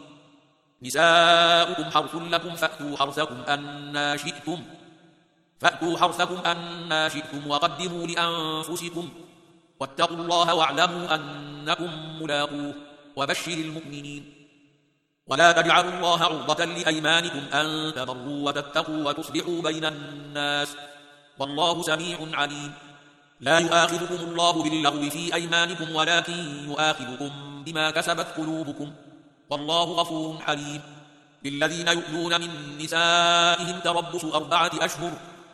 نساؤكم حرث لكم فأتوا حرثكم أنى شئتم فأتوا حرثكم أنى شئتم وقدموا لأنفسكم واتقوا الله واعلموا أنكم ملاقوه وبشر المؤمنين. ولا تجعلوا الله عرضة لأيمانكم أن تبروا وتتقوا وتصلحوا بين الناس والله سميع عليم. لا يؤاخذكم الله باللغو في أيمانكم ولكن يؤاخذكم بما كسبت قلوبكم والله غفور حليم. للذين يؤلون من نسائهم تربص أربعة أشهر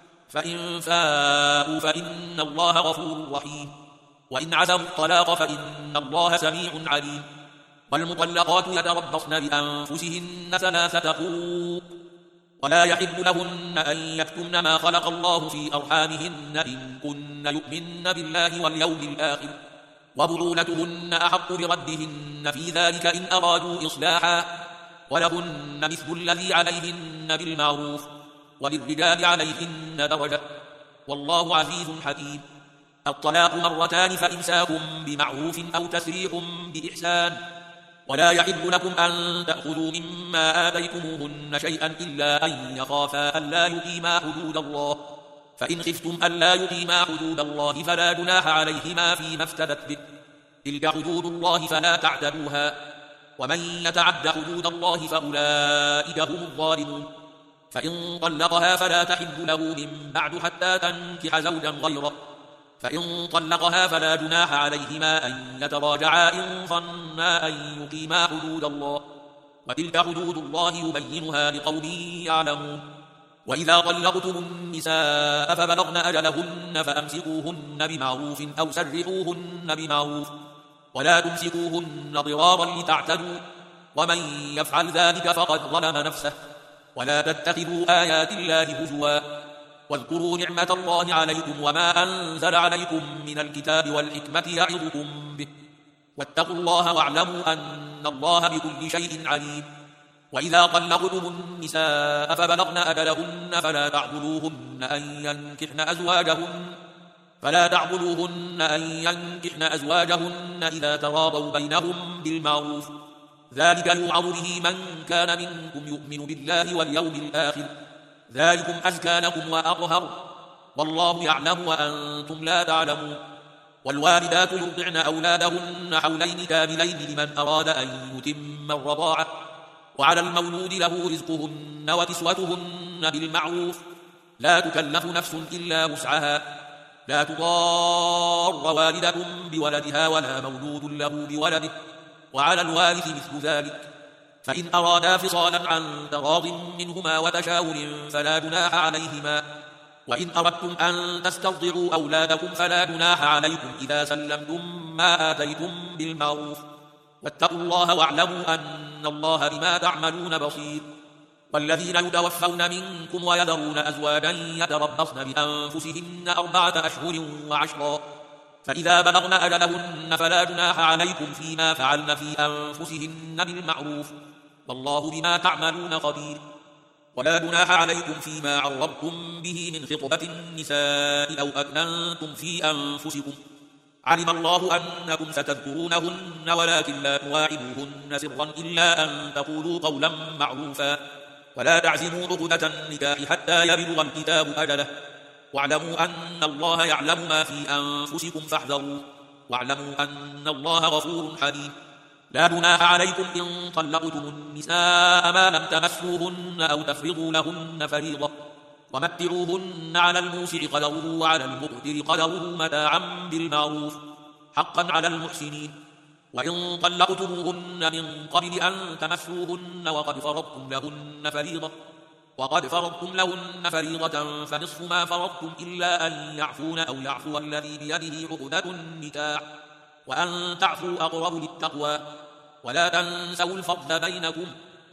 فإن فاءوا فإن الله غفور رحيم وإن عزموا الطلاق فإن الله سميع عليم. والمطلقات يتربصن بأنفسهن ثلاثة قروء ولا يحل لهن أن يكتمن ما خلق الله في أرحامهن إن كن يؤمن بالله واليوم الآخر وبعولتهن أحق بردهن في ذلك إن أرادوا إصلاحا ولهن مثل الذي عليهن بالمعروف وللرجال عليهن درجة والله عزيز حكيم. الطلاق مرتان فإمساك بمعروف أو تسريح بإحسان ولا يحل لكم أن تأخذوا مما آتيتموهن شيئا إلا أن يخافا ألا يقيما حدود الله فإن خفتم ألا يقيما حدود الله فلا جناح عليهما فيما افتدت به تلك حدود الله فلا تعتدوها ومن يتعد حدود الله فأولئك هم الظالمون. فإن طلقها فلا تحل له من بعد حتى تنكح زوجا غيره فإن طلقها فلا جناح عليهما أن يتراجعا إن ظنا أن يقيما حدود الله وتلك حدود الله يبينها لقوم يعلمون. وإذا طلقتم النساء فبلغن أجلهن فأمسكوهن بمعروف أو سرحوهن بمعروف ولا تمسكوهن ضرارا لتعتدوا ومن يفعل ذلك فقد ظلم نفسه. ولا تتخذوا آيات الله هزوا واذكروا نعمة الله عليكم وما أنزل عليكم من الكتاب والحكمة يعظكم به واتقوا الله واعلموا أن الله بكل شيء عليم. وإذا طلقتم النساء فبلغن أجلهن فلا تعضلوهن أن ينكحن أزواجهن فلا تعضلوهن أن ينكحن أزواجهن إذا تراضوا بينهم بالمعروف ذلك يوعظ به من كان منكم يؤمن بالله واليوم الآخر ذلكم أزكى لكم وأطهر والله يعلم وأنتم لا تعلمون. والوالدات يرضعن أولادهن حولين كاملين لمن أراد أن يتم الرضاعة وعلى المولود له رزقهن وكسوتهن بالمعروف لا تكلف نفس إلا وسعها لا تضار والدة بولدها ولا مولود له بولده وعلى الوارث مثل ذلك فإن أرادا فصالا عن تراض منهما وتشاور فلا جناح عليهما. وإن أردتم أن تسترضعوا أولادكم فلا جناح عليكم إذا سلمتم ما آتيتم بالمعروف واتقوا الله واعلموا أن الله بما تعملون بصير. والذين يتوفون منكم ويذرون أزواجا يتربصن بأنفسهن أربعة أشهر وعشرا فإذا بلغن أجلهن فلا جناح عليكم فيما فعلن في أنفسهن بالمعروف والله بما تعملون خبير. ولا جناح عليكم فيما عرضتم به من خطبة النساء أو أكننتم في أنفسكم علم الله أنكم ستذكرونهن ولكن لا تواعدوهن سرا إلا أن تقولوا قولا معروفا ولا تعزموا عقدة النكاح حتى يبلغ الكتاب أجله واعلموا أن الله يعلم ما في أنفسكم فاحذروا واعلموا أن الله غفور حليم. لا جناح عليكم إن طلقتم النساء ما لم تمسوهن أو تفرضوا لهن فريضة ومتعوهن على الموسع قدره وعلى المقتر قدره متاعا بالمعروف حقا على المحسنين. وإن طلقتموهن من قبل أن تمسوهن وقد فرضتم لهن فريضة وقد فرضتم لهن فريضة فنصف ما فرضتم إلا أن يعفون أو يعفو الذي بيده عقدة النكاح وأن تعفوا أقرب للتقوى ولا تنسوا الفضل بينكم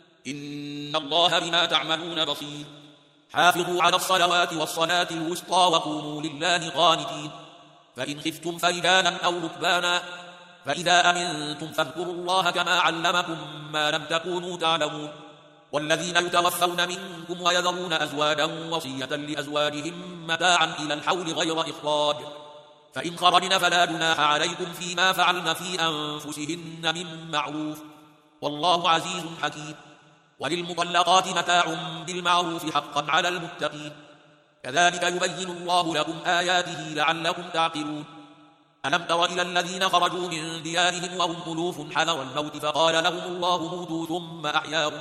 إن الله بما تعملون بصير. حافظوا على الصلوات والصلاة الوسطى وقوموا لله قانتين. فإن خفتم فرجالا أو ركبانا فإذا أمنتم فاذكروا الله كما علمكم ما لم تكونوا تعلمون. والذين يتوفون منكم ويذرون أزواجا وصية لأزواجهم متاعا إلى الحول غير إخراج فإن خرجن فلا جناح عليكم فيما فعلن في أنفسهن من معروف والله عزيز حكيم. وللمطلقات متاع بالمعروف حقا على المتقين. كذلك يبين الله لكم آياته لعلكم تعقلون. ألم تر إلى الذين خرجوا من ديارهم وهم ألوف حذر الموت فقال لهم الله موتوا ثم أحياهم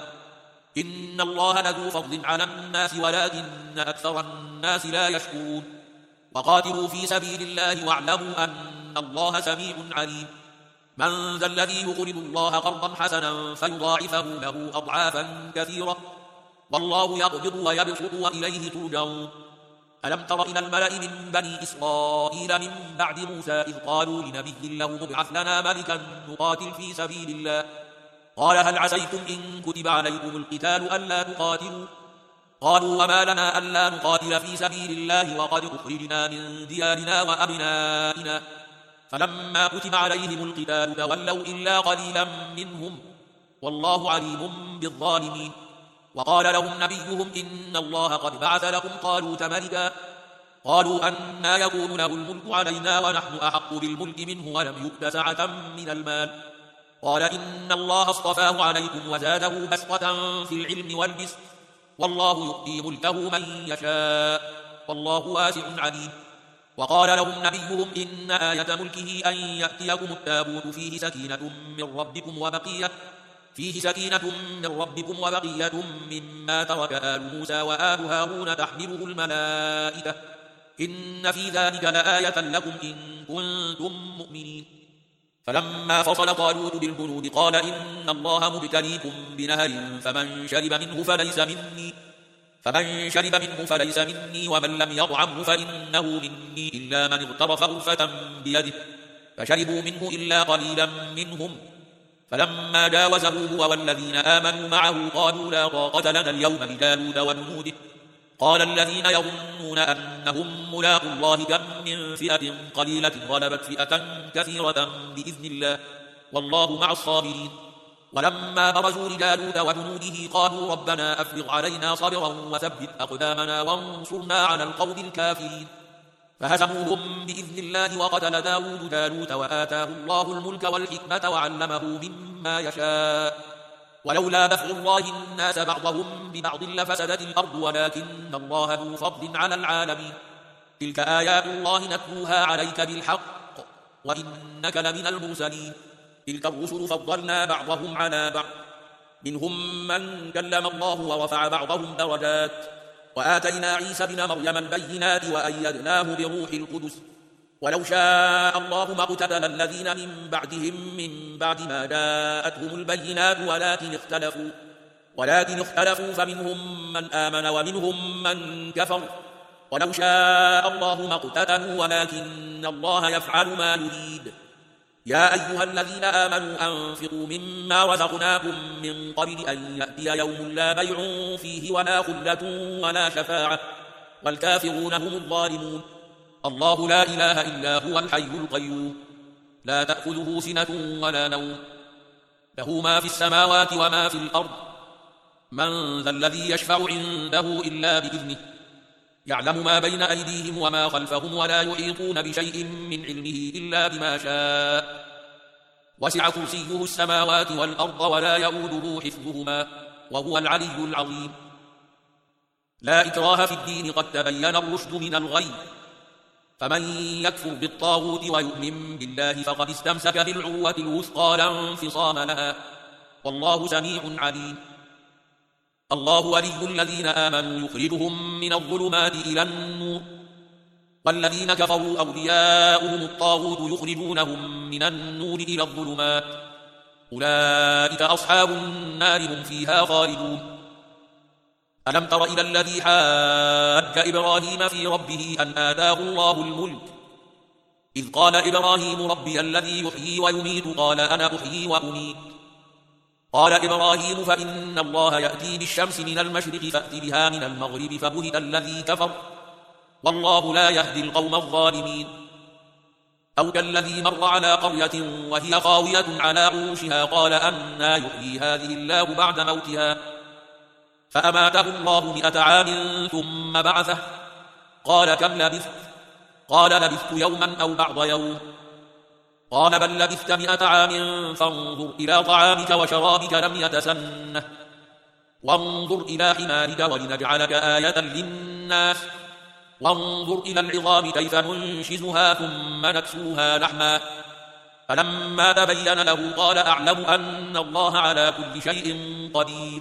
إن الله لذو فضل على الناس ولكن أكثر الناس لا يشكرون. وقاتلوا في سبيل الله واعلموا أن الله سميع عليم. من ذا الذي يقرض الله قرضا حسنا فيضاعفه له أضعافا كثيرة والله يقبض ويبسط وإليه ترجعون. ألم تر إلى الملأ من بني إسرائيل من بعد موسى إذ قالوا لنبي له ابعث لنا ملكا نقاتل في سبيل الله قال هل عسيتم إن كتب عليكم القتال ألا تقاتلوا قالوا وما لنا ألا نقاتل في سبيل الله وقد أخرجنا من ديارنا وأبنائنا فلما كتب عليهم القتال تولوا إلا قليلا منهم والله عليم بالظالمين. وقال لهم نبيهم إن الله قد بعث لكم طالوت ملكا قالوا أنى يكون له الملك علينا ونحن أحق بالملك منه ولم يؤت سعة من المال قال إن الله اصطفاه عليكم وزاده بسطة في العلم والبسط والله يؤتي ملكه من يشاء والله واسع عليم. وقال لهم نبيهم إن آية ملكه أن يأتيكم التابوت فيه سكينة من ربكم وبقية فيه سكينة من ربكم وبقية مما ترك آل موسى وآل هارون تحمله الملائكة إن في ذلك لآية لكم إن كنتم مؤمنين. فلما فصل طالوت بالجنود قال إن الله مبتليكم بنهر فمن شرب منه فليس مني فمن شرب منه فليس مني ومن لم يطعمه فإنه مني إلا من اغترف غرفة بيده فشربوا منه إلا قليلا منهم فلما جاوزه هو والذين آمنوا معه قالوا لا طاقة لنا اليوم بجالوت وجنوده قال الذين يظنون أنهم ملاقوا الله كم من فئة قليلة غلبت فئة كثيرة بإذن الله والله مع الصابرين. ولما برزوا لجالوت وجنوده قالوا ربنا أفرغ علينا صبرا وثبت أقدامنا وانصرنا على القوم الكافرين فهزموهم بإذن الله وقتل داود جالوت وآتاه الله الملك والحكمة وعلمه مما يشاء ولولا دفع الله الناس بعضهم ببعض لفسدت الأرض ولكن الله ذو فضل على العالمين. تلك آيات الله نتلوها عليك بالحق وإنك لمن المرسلين. تلك الرسل فضلنا بعضهم على بعض منهم من كلم الله ورفع بعضهم درجات وآتينا عيسى بن مريم البينات وأيدناه بروح القدس ولو شاء الله ما اقتتل الذين من بعدهم من بعد ما جاءتهم البينات ولكن اختلفوا ولكن اختلفوا فمنهم من آمن ومنهم من كفر ولو شاء الله ما اقتتلوا ولكن الله يفعل ما يريد. يا أيها الذين آمنوا أنفقوا مما رزقناكم من قبل أن يأتي يوم لا بيع فيه ولا خلة ولا شفاعة والكافرون هم الظالمون. الله لا إله إلا هو الحي القيوم لا تأخذه سنة ولا نوم له ما في السماوات وما في الأرض من ذا الذي يشفع عنده إلا بإذنه يعلم ما بين أيديهم وما خلفهم ولا يحيطون بشيء من علمه إلا بما شاء وسع كرسيه السماوات والأرض ولا يؤوده حفظهما وهو العلي العظيم. لا إكراه في الدين قد تبين الرشد من الغي فمن يكفر بالطاغوت ويؤمن بالله فقد استمسك بالعروة الوثقى لا انفصام لها والله سميع عليم. الله ولي الذين آمنوا يخرجهم من الظلمات إلى النور والذين كفروا أولياؤهم الطاغوت يخرجونهم من النور إلى الظلمات أولئك أصحاب النار هم فيها خالدون. ألم تر إلى الذي حاج إبراهيم في ربه أن آتاه الله الملك إذ قال إبراهيم ربي الذي يحيي ويميت قال أنا أحيي وأميت قال إبراهيم فإن الله يأتي بالشمس من المشرق فأت بها من المغرب فبهت الذي كفر والله لا يهدي القوم الظالمين. أو كالذي مر على قرية وهي خاوية على عروشها قال أنى يحيي هذه الله بعد موتها فأماته الله مئة عام ثم بعثه قال كم لبثت قال لبثت يوما أو بعض يوم قال بل لبثت مئة عام فانظر إلى طعامك وشرابك لم يتسنه وانظر إلى حمارك ولنجعلك آية للناس وانظر إلى العظام كيف ننشزها ثم نكسوها لحما فلما تبين له قال أعلم أن الله على كل شيء قدير.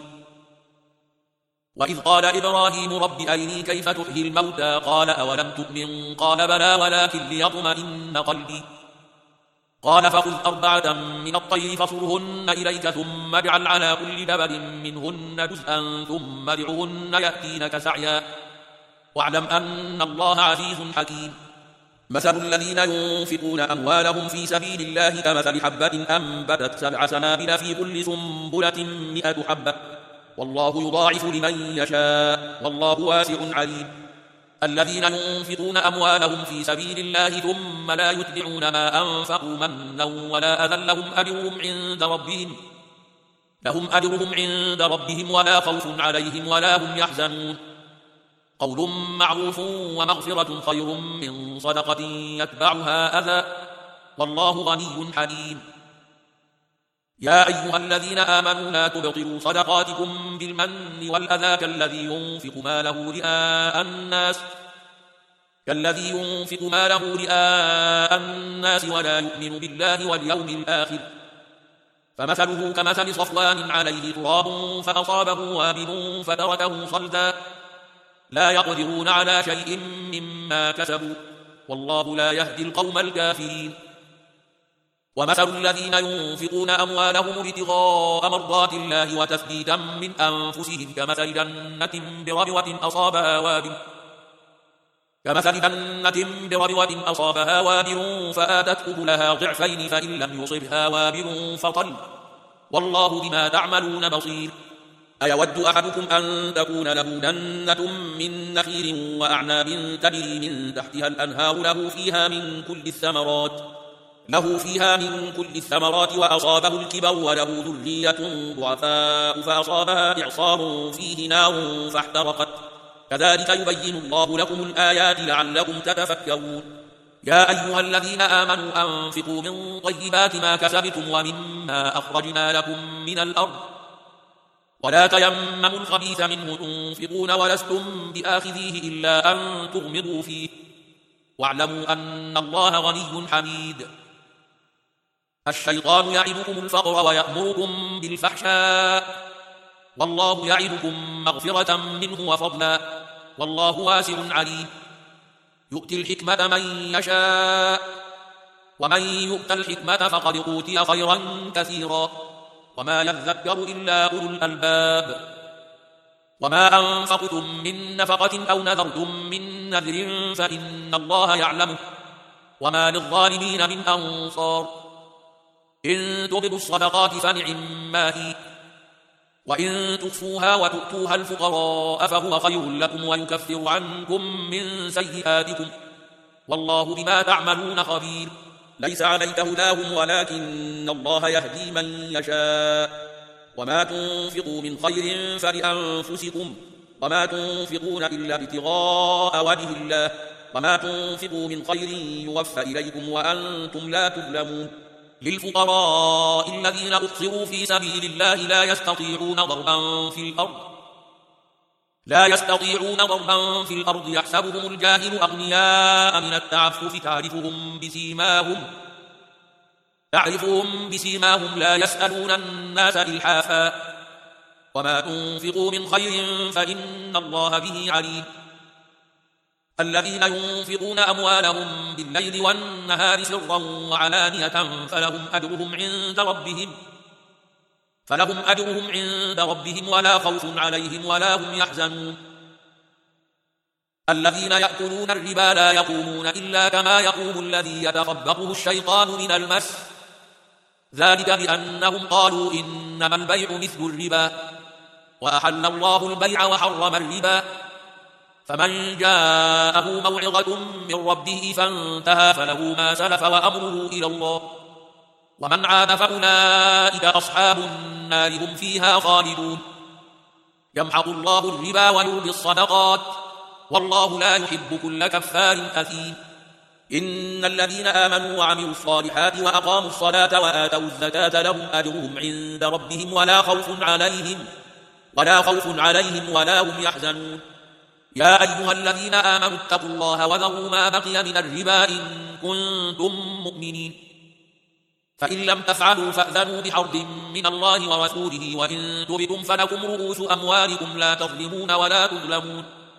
وإذ قال إبراهيم رب أرني كيف تحيي الموتى قال أولم تؤمن قال بلى ولكن ليطمئن قلبي قال فخذ أربعة من الطير فصرهن إليك ثم اجعل على كل جبل منهن جزءا ثم ادعهن يأتينك سعيا واعلم أن الله عزيز حكيم. مثل الذين ينفقون أموالهم في سبيل الله كمثل حبة أنبتت سبع سنابل في كل سنبلة مئة حبة والله يضاعف لمن يشاء والله واسع عليم. الذين ينفقون أموالهم في سبيل الله ثم لا يتبعون ما أنفقوا منا ولا أذى لهم أجرهم عند ربهم لهم أجرهم عند ربهم ولا خوف عليهم ولا هم يحزنون. قول معروف ومغفرة خير من صدقة يتبعها أذى والله غني حليم. يا أيها الذين آمنوا لا تبطلوا صدقاتكم بالمن والأذى كالذي ينفق ماله رئاء الناس كالذي ينفق ماله رئاء الناس ولا يؤمن بالله واليوم الآخر فمثله كمثل صفوان عليه تراب فأصابه وابل فتركه صلدا لا يقدرون على شيء مما كسبوا والله لا يهدي القوم الكافرين. ومثل الذين ينفقون أموالهم ابتغاء مرضات الله وتثبيتا من أنفسهم كمثل جنة بربوة أصابها وابل كمثل جنة بربوة أصابها وابل فآتت أكلها ضعفين فإن لم يصبها وابل فطل والله بما تعملون بصير. أيود أحدكم أن تكون له جنة من نخيل وأعناب تجري من تحتها الأنهار له فيها من كل الثمرات له فيها من كل الثمرات وأصابه الكبر وله ذرية ضعفاء فأصابها إعصار فيه نار فاحترقت كذلك يبين الله لكم الآيات لعلكم تتفكرون. يا أيها الذين آمنوا أنفقوا من طيبات ما كسبتم ومما أخرجنا لكم من الأرض ولا تيمموا الخبيث منه تنفقون ولستم بآخذيه إلا أن تغمضوا فيه واعلموا أن الله غني حميد. الشيطان يعدكم الفقر ويأمركم بالفحشاء والله يعدكم مغفرة منه وفضلا والله واسع عليم. يؤتي الحكمة من يشاء ومن يؤت الحكمة فقد أوتي خيرا كثيرا وما يذكر إلا أولو الألباب. وما أنفقتم من نفقة أو نذرتم من نذر فإن الله يعلمه وما للظالمين من أنصار. إن تبدوا الصدقات فنعما هي وإن تخفوها وتؤتوها الفقراء فهو خير لكم ويكفر عنكم من سيئاتكم والله بما تعملون خبير. ليس عليك هداهم ولكن الله يهدي من يشاء وما تنفقوا من خير فلأنفسكم وما تنفقون إلا ابتغاء وجه الله وما تنفقوا من خير يوفى إليكم وأنتم لا تظلمون للفقراء الذين أحصروا في سبيل الله لا يستطيعون ضربا في الأرض لا يستطيعون ضربا في الأرض يحسبهم الجاهل أغنياء من التعفف تعرفهم بسيماهم تعرفهم بسيماهم لا يسألون الناس إلحافا وما تنفقوا من خير فإن الله به عليم الذين ينفقون أموالهم بالليل والنهار سرا وعلانية فلهم أجرهم عند ربهم فلهم أجرهم عند ربهم ولا خوف عليهم ولا هم يحزنون الذين يأكلون الربا لا يقومون إلا كما يقوم الذي يتخبطه الشيطان من المس ذلك بأنهم قالوا إنما البيع مثل الربا وأحل الله البيع وحرم الربا فمن جاءه موعظة من ربه فانتهى فله ما سلف وأمره إلى الله ومن عاد فأولئك أصحاب النار هم فيها خالدون يمحق الله الربا ويربي الصدقات والله لا يحب كل كفار أثيم إن الذين آمنوا وعملوا الصالحات وأقاموا الصلاة وآتوا الزكاة لهم أجرهم عند ربهم ولا خوف عليهم ولا خوف عليهم ولا هم يحزنون يا أيها الذين آمنوا اتقوا الله وذروا ما بقي من الربا إن كنتم مؤمنين فإن لم تفعلوا فأذنوا بحرب من الله ورسوله وإن تبتم فلكم رؤوس أموالكم لا تظلمون ولا تظلمون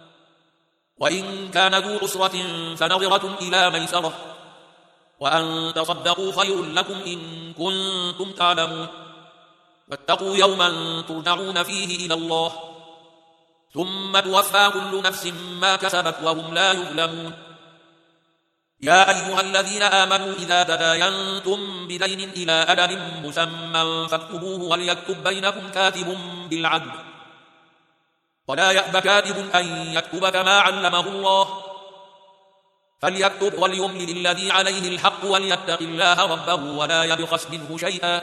وإن كان ذو عسرة فنظرة إلى ميسرة وأن تصدقوا خير لكم إن كنتم تعلمون واتقوا يوما ترجعون فيه إلى الله ثم توفى كل نفس ما كسبت وهم لا يظلمون يا أيها الذين آمنوا إذا تداينتم بدين إلى أجل مسمى فاكتبوه وليكتب بينكم كاتب بالعدل ولا يأب كاتب أن يكتب كما علمه الله فليكتب وليملل الذي عليه الحق وليتق الله ربه ولا يبخس منه شيئا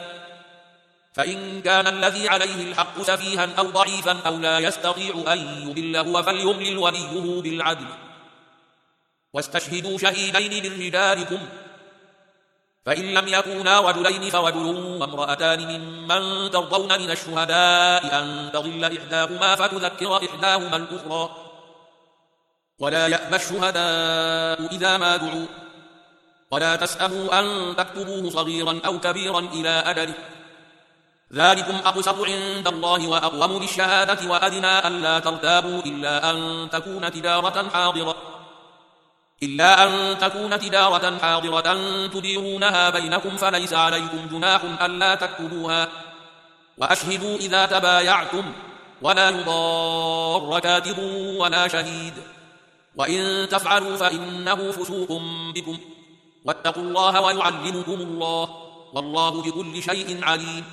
فإن كان الذي عليه الحق سفيها أو ضعيفا أو لا يستطيع أن يضله فليملل وليه بالعدل واستشهدوا شهيدين من رجالكم فإن لم يكونا رجلين فرجل وامرأتان ممن ترضون من الشهداء أن تضل إحداهما فتذكر إحداهما الأخرى ولا يأبى الشهداء إذا ما دعوا ولا تسأموا أن تكتبوه صغيرا أو كبيرا إلى أجله ذلكم أقسط عند الله وأقوم للشهادة وأدنى ألا ترتابوا إلا أن تكون تجارة حاضرة إلا أن تكون تجارة حاضرة تديرونها بينكم فليس عليكم جناح ألا تكتبوها وأشهدوا إذا تبايعتم ولا يضار كاتب ولا شهيد وإن تفعلوا فإنه فسوق بكم واتقوا الله ويعلمكم الله والله بكل شيء عليم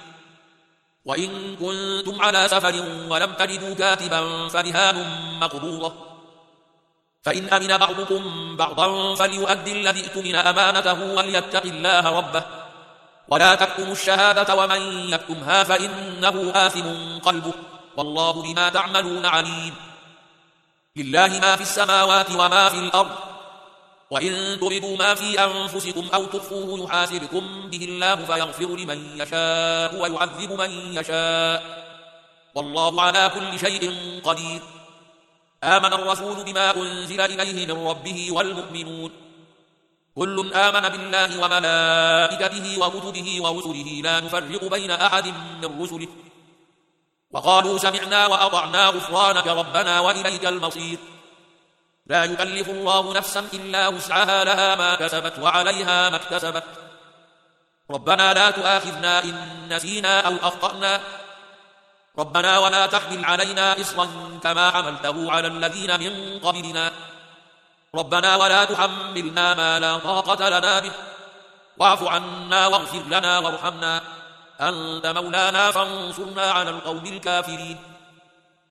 وإن كنتم على سفر ولم تجدوا كاتبا فرهان مقبوضة فإن أمن بعضكم بعضا فليؤدي الذي اؤتمن أمانته وليتق الله ربه ولا تكتموا الشهادة ومن يكتمها فإنه آثم قلبه والله بما تعملون عليم لله ما في السماوات وما في الأرض وإن تبدوا ما في أنفسكم أو تخفوه يحاسبكم به الله فيغفر لمن يشاء ويعذب من يشاء والله على كل شيء قدير آمن الرسول بما أنزل إليه من ربه والمؤمنون كل آمن بالله وملائكته وكتبه ورسله لا نفرق بين أحد من رسله وقالوا سمعنا وأطعنا غفرانك ربنا وإليك المصير لا يكلف الله نفسا إلا وسعها لها ما كسبت وعليها ما اكتسبت ربنا لا تؤاخذنا إن نسينا أو أخطأنا ربنا ولا تحمل علينا إصرا كما حملته على الذين من قبلنا ربنا ولا تحملنا ما لا طاقة لنا به واعف عنا واغفر لنا وارحمنا أنت مولانا فانصرنا على القوم الكافرين